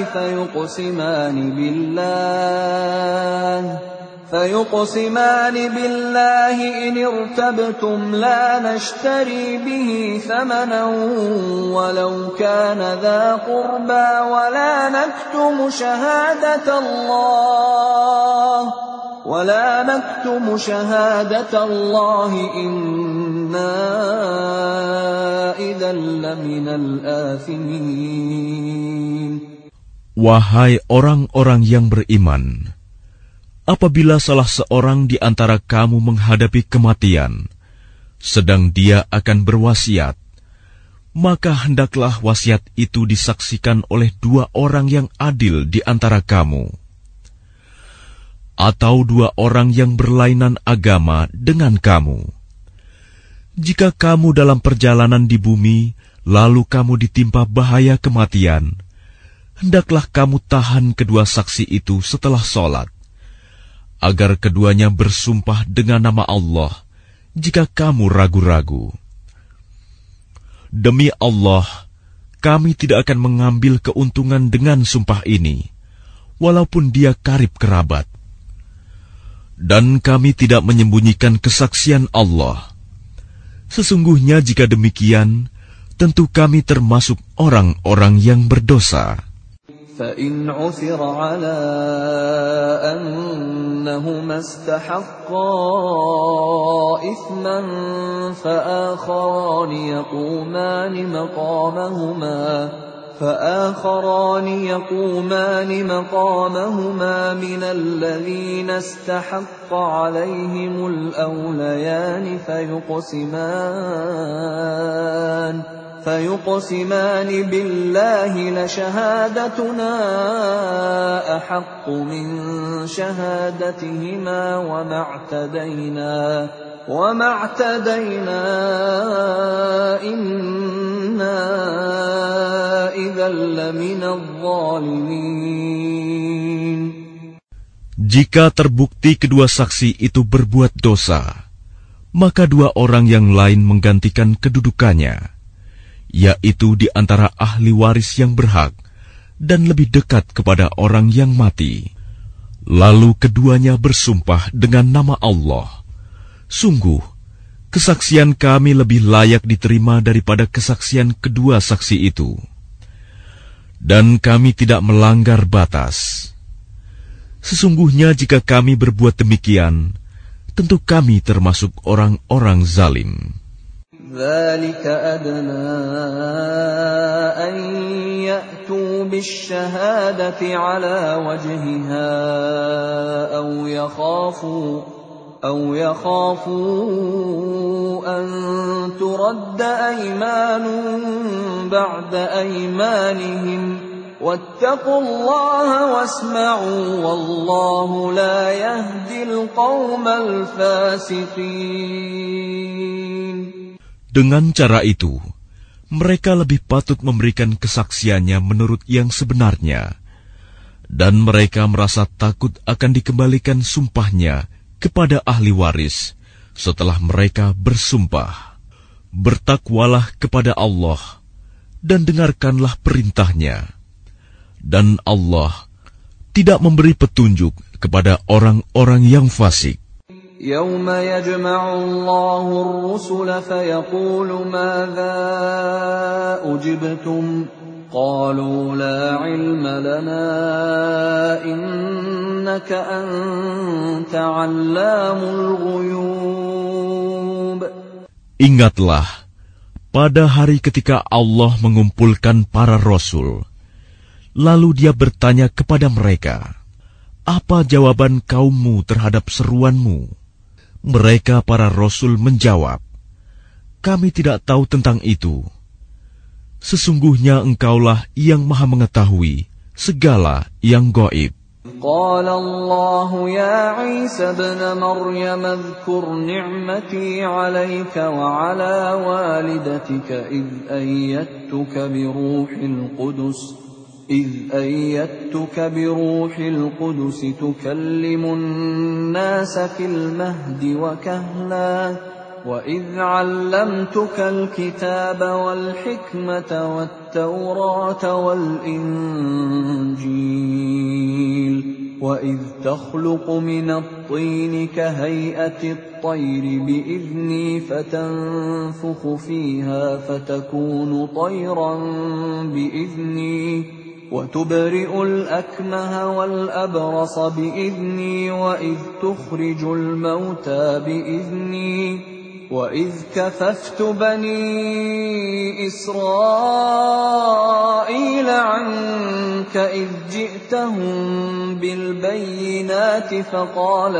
فيقسمان بالله إن ارتبتم لا نشتري به ثمنا ولو كان ذا قربى ولا نكتم شهادة الله إنا إذا لمن الآثمين. Wahai orang-orang yang beriman, apabila salah seorang di antara kamu menghadapi kematian, sedang dia akan berwasiat, maka hendaklah wasiat itu disaksikan oleh dua orang yang adil di antara kamu, atau dua orang yang berlainan agama dengan kamu. Jika kamu dalam perjalanan di bumi, lalu kamu ditimpa bahaya kematian, hendaklah kamu tahan kedua saksi itu setelah sholat, agar keduanya bersumpah dengan nama Allah jika kamu ragu-ragu. Demi Allah, kami tidak akan mengambil keuntungan dengan sumpah ini, walaupun dia karib kerabat. Dan kami tidak menyembunyikan kesaksian Allah. Sesungguhnya jika demikian, tentu kami termasuk orang-orang yang berdosa. فَإِنْ عُثِرَ عَلَىٰ أَنَّهُمَا اسْتَحَقَّا إِثْمًا فآخران يقومان مقامهما من الذين استحق عليهم الأوليان فيقسمان بالله لشهادتنا أحق من شهادتهما وما اعتدينا إنا إذا لمن الظالمين. Jika terbukti kedua saksi itu berbuat dosa, maka dua orang yang lain menggantikan kedudukannya, yaitu di antara ahli waris yang berhak dan lebih dekat kepada orang yang mati. Lalu keduanya bersumpah dengan nama Allah, "Sungguh, kesaksian kami lebih layak diterima daripada kesaksian kedua saksi itu. Dan kami tidak melanggar batas. Sesungguhnya jika kami berbuat demikian, tentu kami termasuk orang-orang zalim." ذلك أدنى أن يأتوا بالشهادة على وجهها أو يخافوا أن ترد أيمان بعد أيمانهم واتقوا الله واسمعوا والله لا يهدي القوم الفاسقين. Dengan cara itu, mereka lebih patut memberikan kesaksiannya menurut yang sebenarnya, dan mereka merasa takut akan dikembalikan sumpahnya kepada ahli waris setelah mereka bersumpah. Bertakwalah kepada Allah dan dengarkanlah perintahnya, dan Allah tidak memberi petunjuk kepada orang-orang yang fasik. يوم يجمع الله الرسل فيقول ماذا أجبتم قالوا لا علم لنا إنك أنت علام الغيوب. Ingatlah, pada hari ketika Allah mengumpulkan para rasul, lalu Dia bertanya kepada mereka, "Apa jawaban kaummu terhadap seruanmu?" Mereka para rasul menjawab, "Kami tidak tahu tentang itu. Sesungguhnya Engkaulah yang Maha mengetahui segala yang gaib." قال الله يا عيسى ابن مريم اذكر نعمتي عليك وعلى والدتك إذ أيدتك بروح القدس تكلم الناس في المهد وكهلا وإذ علمتك الكتاب والحكمة والتوراة والإنجيل وإذ تخلق من الطين كهيئة الطير بإذني فتنفخ فيها فتكون طيرا بإذني وتبرئ الأكمه والأبرص بإذني وإذ تخرج الموتى بإذني وإذ كففت بني إسرائيل عنك إذ جئتهم بالبينات فقال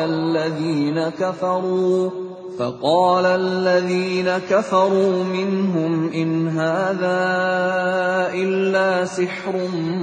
الذين كفروا منهم إن هذا إلا سحر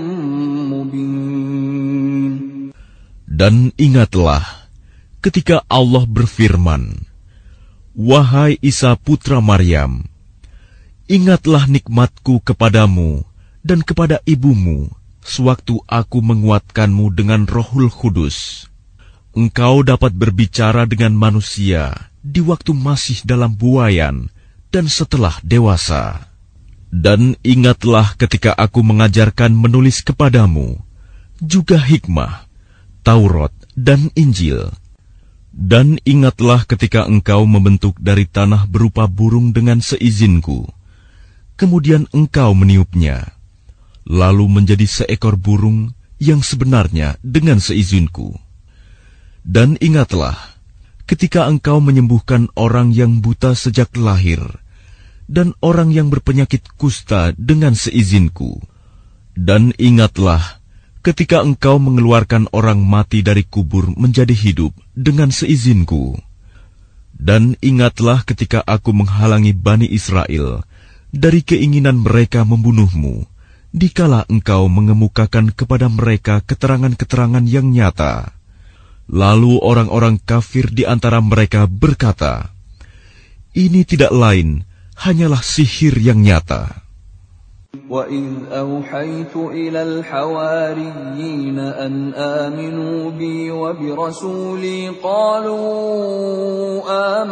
مبين. Dan ingatlah ketika Allah berfirman, "Wahai Isa putra Maryam, ingatlah nikmatku kepadamu dan kepada ibumu sewaktu aku menguatkanmu dengan Rohul Kudus. Engkau dapat berbicara dengan manusia di waktu masih dalam buayan dan setelah dewasa. Dan ingatlah ketika aku mengajarkan menulis kepadamu, juga hikmah, Taurat dan Injil. Dan ingatlah ketika engkau membentuk dari tanah berupa burung dengan seizinku, kemudian engkau meniupnya, lalu menjadi seekor burung yang sebenarnya dengan seizinku. Dan ingatlah ketika engkau menyembuhkan orang yang buta sejak lahir, dan orang yang berpenyakit kusta dengan seizinku. Dan ingatlah ketika engkau mengeluarkan orang mati dari kubur menjadi hidup dengan seizinku. Dan ingatlah ketika aku menghalangi Bani Israel dari keinginan mereka membunuhmu, dikala engkau mengemukakan kepada mereka keterangan-keterangan yang nyata. Lalu orang-orang kafir di antara mereka berkata, "Ini tidak lain hanyalah sihir yang nyata." وَإِذْ أَوْحَيْتُ إِلَى الْحَوَارِيِّينَ أَنْ آمِنُوا بِي وَبِرَسُولِي قَالُوا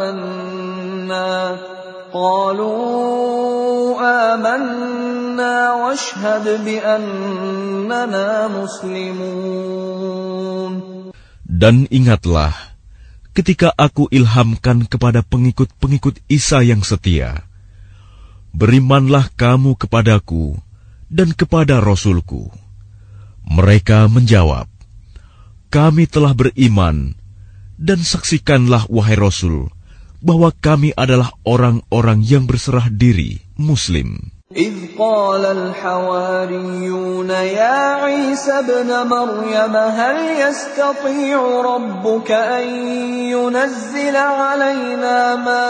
آمَنَّا وَاشْهَدْ بِأَنَّنَا مُسْلِمُونَ. Dan ingatlah ketika aku ilhamkan kepada pengikut-pengikut Isa yang setia, berimanlah kamu kepadaku dan kepada Rasulku. Mereka menjawab, kami telah beriman, dan saksikanlah wahai Rasul, bahwa kami adalah orang-orang yang berserah diri, Muslim. إذ قال الحواريون يا عيسى ابن مريم هل يستطيع ربك أن ينزل علينا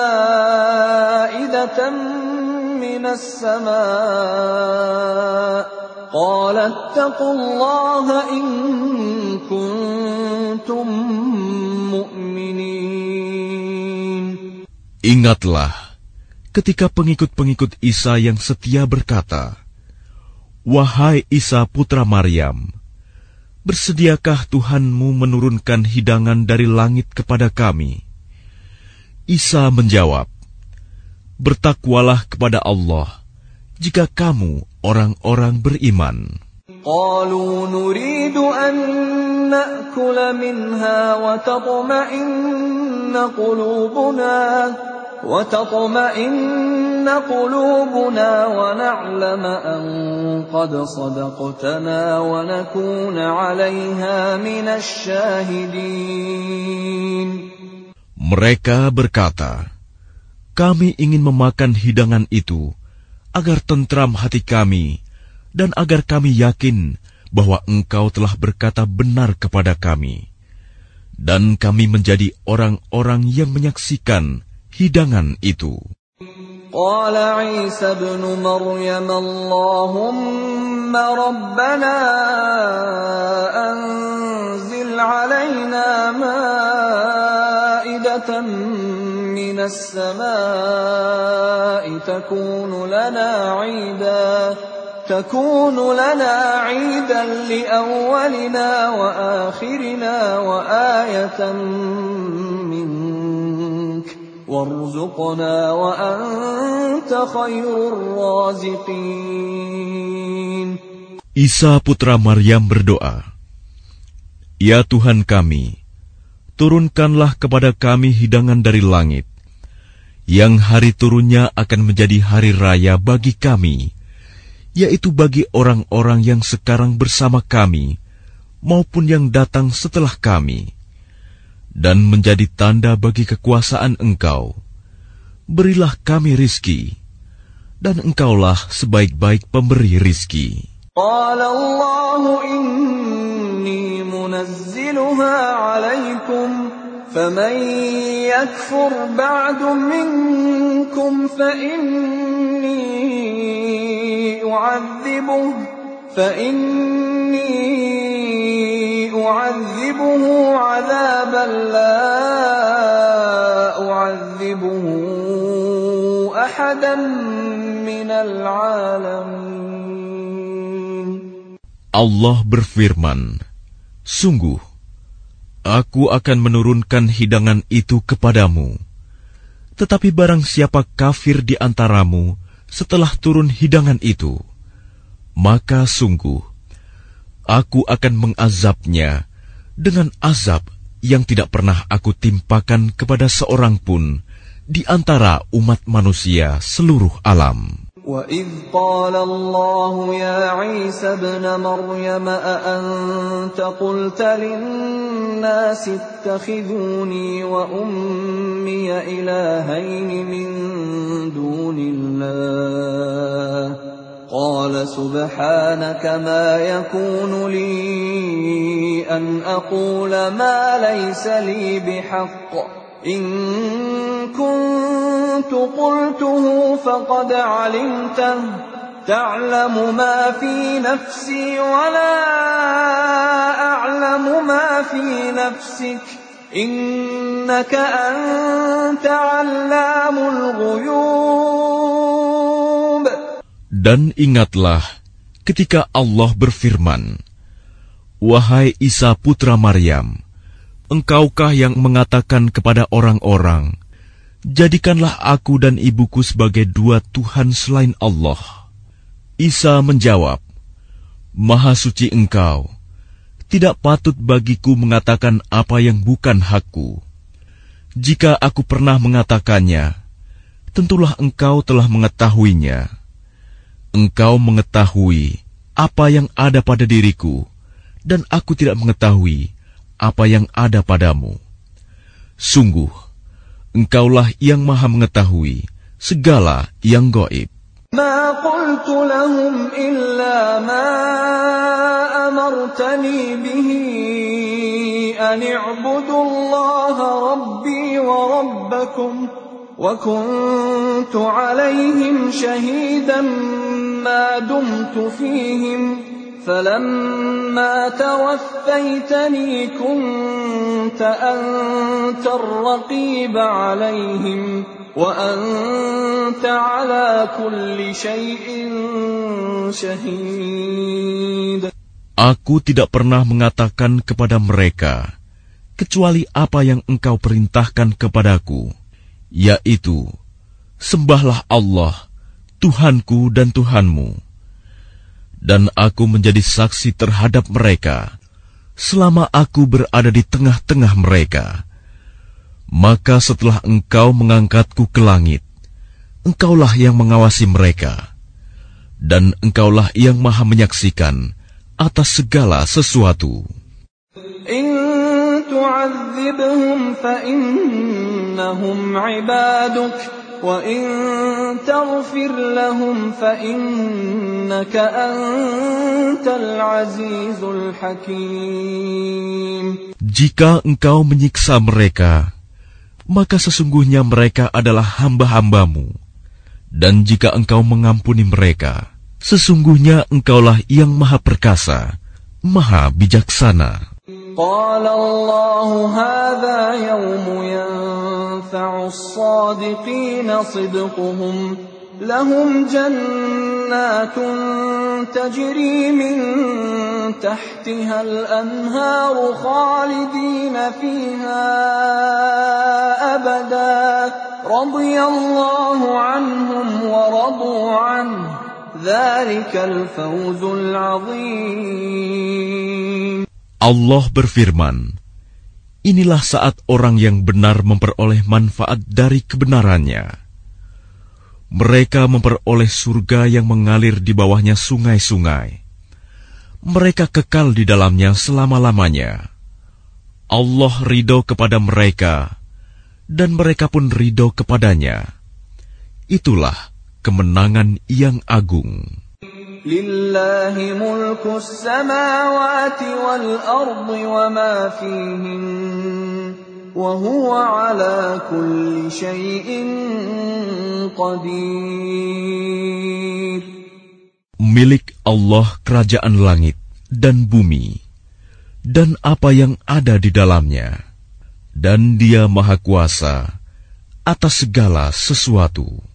مائدة من السماء قال اتقوا الله إن كنتم مؤمنين. Ingatlah ketika pengikut-pengikut Isa yang setia berkata, wahai Isa putra Maryam, bersediakah Tuhanmu menurunkan hidangan dari langit kepada kami? Isa menjawab, bertakwalah kepada Allah jika kamu orang-orang beriman. قالوا نريد أن نأكل منها وتطمئن قلوبنا ونعلم أن قد صدقتنا ونكون عليها من الشاهدين. Mereka berkata, kami ingin memakan hidangan itu agar tentram hati kami dan agar kami yakin bahwa Engkau telah berkata benar kepada kami, dan kami menjadi orang-orang yang menyaksikan hidangan itu. Qala Isa ibn Maryam Allahumma rabbana anzil alaina ma'idatan minas samaa'i takunu lana 'iidan li awwalina wa akhirina wa ayatan warzuqna wa anta khairur raziqin. Isa putra Maryam berdoa, ya Tuhan kami, turunkanlah kepada kami hidangan dari langit, yang hari turunnya akan menjadi hari raya bagi kami, yaitu bagi orang-orang yang sekarang bersama kami, maupun yang datang setelah kami, dan menjadi tanda bagi kekuasaan Engkau. Berilah kami rizki, dan Engkaulah sebaik-baik pemberi rizki. Qala Allahu inni munazziluha alaikum, faman yakfur ba'du minkum fa inni u'adhibuhu 'adhaban la u'adhibuhu ahadan minal 'alamin. Allah berfirman, sungguh, aku akan menurunkan hidangan itu kepadamu. Tetapi barang siapa kafir di antaramu setelah turun hidangan itu, maka sungguh, aku akan mengazabnya dengan azab yang tidak pernah aku timpakan kepada seorang pun di antara umat manusia seluruh alam. وَإِذْ قَالَ اللَّهُ يَا عِيسَى ابْنَ مَرْيَمَ أَأَنْتَ قُلْتَ لِلنَّاسِ اتَّخِذُونِي وَأُمِّيَ إِلَٰهَيْنِ مِن دُونِ اللَّهِ قَالَ سُبْحَانَكَ مَا يَكُونُ لِي أَنْ أَقُولَ مَا لَيْسَ لِي بِحَقٍّ إِن كُنتُ قُلْتُهُ فَقَدْ عَلِمْتَهُ تَعْلَمُ مَا فِي نَفْسِي وَلَا أَعْلَمُ مَا فِي نَفْسِكَ إِنَّكَ أَنْتَ عَلَّامُ الْغُيُوبِ. Dan ingatlah ketika Allah berfirman, wahai Isa putra Maryam, engkaukah yang mengatakan kepada orang-orang, jadikanlah aku dan ibuku sebagai dua Tuhan selain Allah? Isa menjawab, Maha suci Engkau, Tidak patut bagiku mengatakan apa yang bukan hakku. Jika aku pernah mengatakannya, tentulah engkau telah mengetahuinya. Engkau mengetahui apa yang ada pada diriku, dan aku tidak mengetahui apa yang ada padamu. Sungguh, engkaulah yang maha mengetahui segala yang gaib. ما قلت لهم إلا ما أمرتني به أن اعبدوا الله ربي وربكم وكنت عليهم شهيدا ما دمت فيهم فلما توفيتني كنت أنت الرقيب عليهم وأنت على كل شيء شهيد. Aku tidak pernah mengatakan kepada mereka kecuali apa yang engkau perintahkan kepadaku, yaitu, sembahlah Allah, Tuhanku dan Tuhanmu. Dan aku menjadi saksi terhadap mereka selama aku berada di tengah-tengah mereka. Maka setelah engkau mengangkatku ke langit, engkaulah yang mengawasi mereka, dan engkaulah yang maha menyaksikan atas segala sesuatu. In tu'adzibhum fa innahum 'ibaduk wa in taghfir lahum fa innaka antal 'azizul hakim. Jika engkau menyiksa mereka, maka sesungguhnya mereka adalah hamba-hambamu. Dan jika engkau mengampuni mereka, sesungguhnya engkaulah yang maha perkasa, maha bijaksana. Qala Allah hadha yawmu yanfa'u as-sadiqina sidquhum lahum jannatun tajri min tahtiha al-anharu khalidina fiha abada radiyallahu anhum wa radu anhu dzalikal fawzul 'adzim. Allah berfirman, inilah saat orang yang benar memperoleh manfaat dari kebenarannya. Mereka memperoleh surga yang mengalir di bawahnya sungai-sungai. Mereka kekal di dalamnya selama-lamanya. Allah ridho kepada mereka, dan mereka pun ridho kepadanya. Itulah kemenangan yang agung. Lillahi mulkus samawati wal ardi wa ma fihin wa huwa ala kulli syai'in qadir. Milik Allah kerajaan langit dan bumi dan apa yang ada di dalamnya, dan Dia maha kuasa atas segala sesuatu.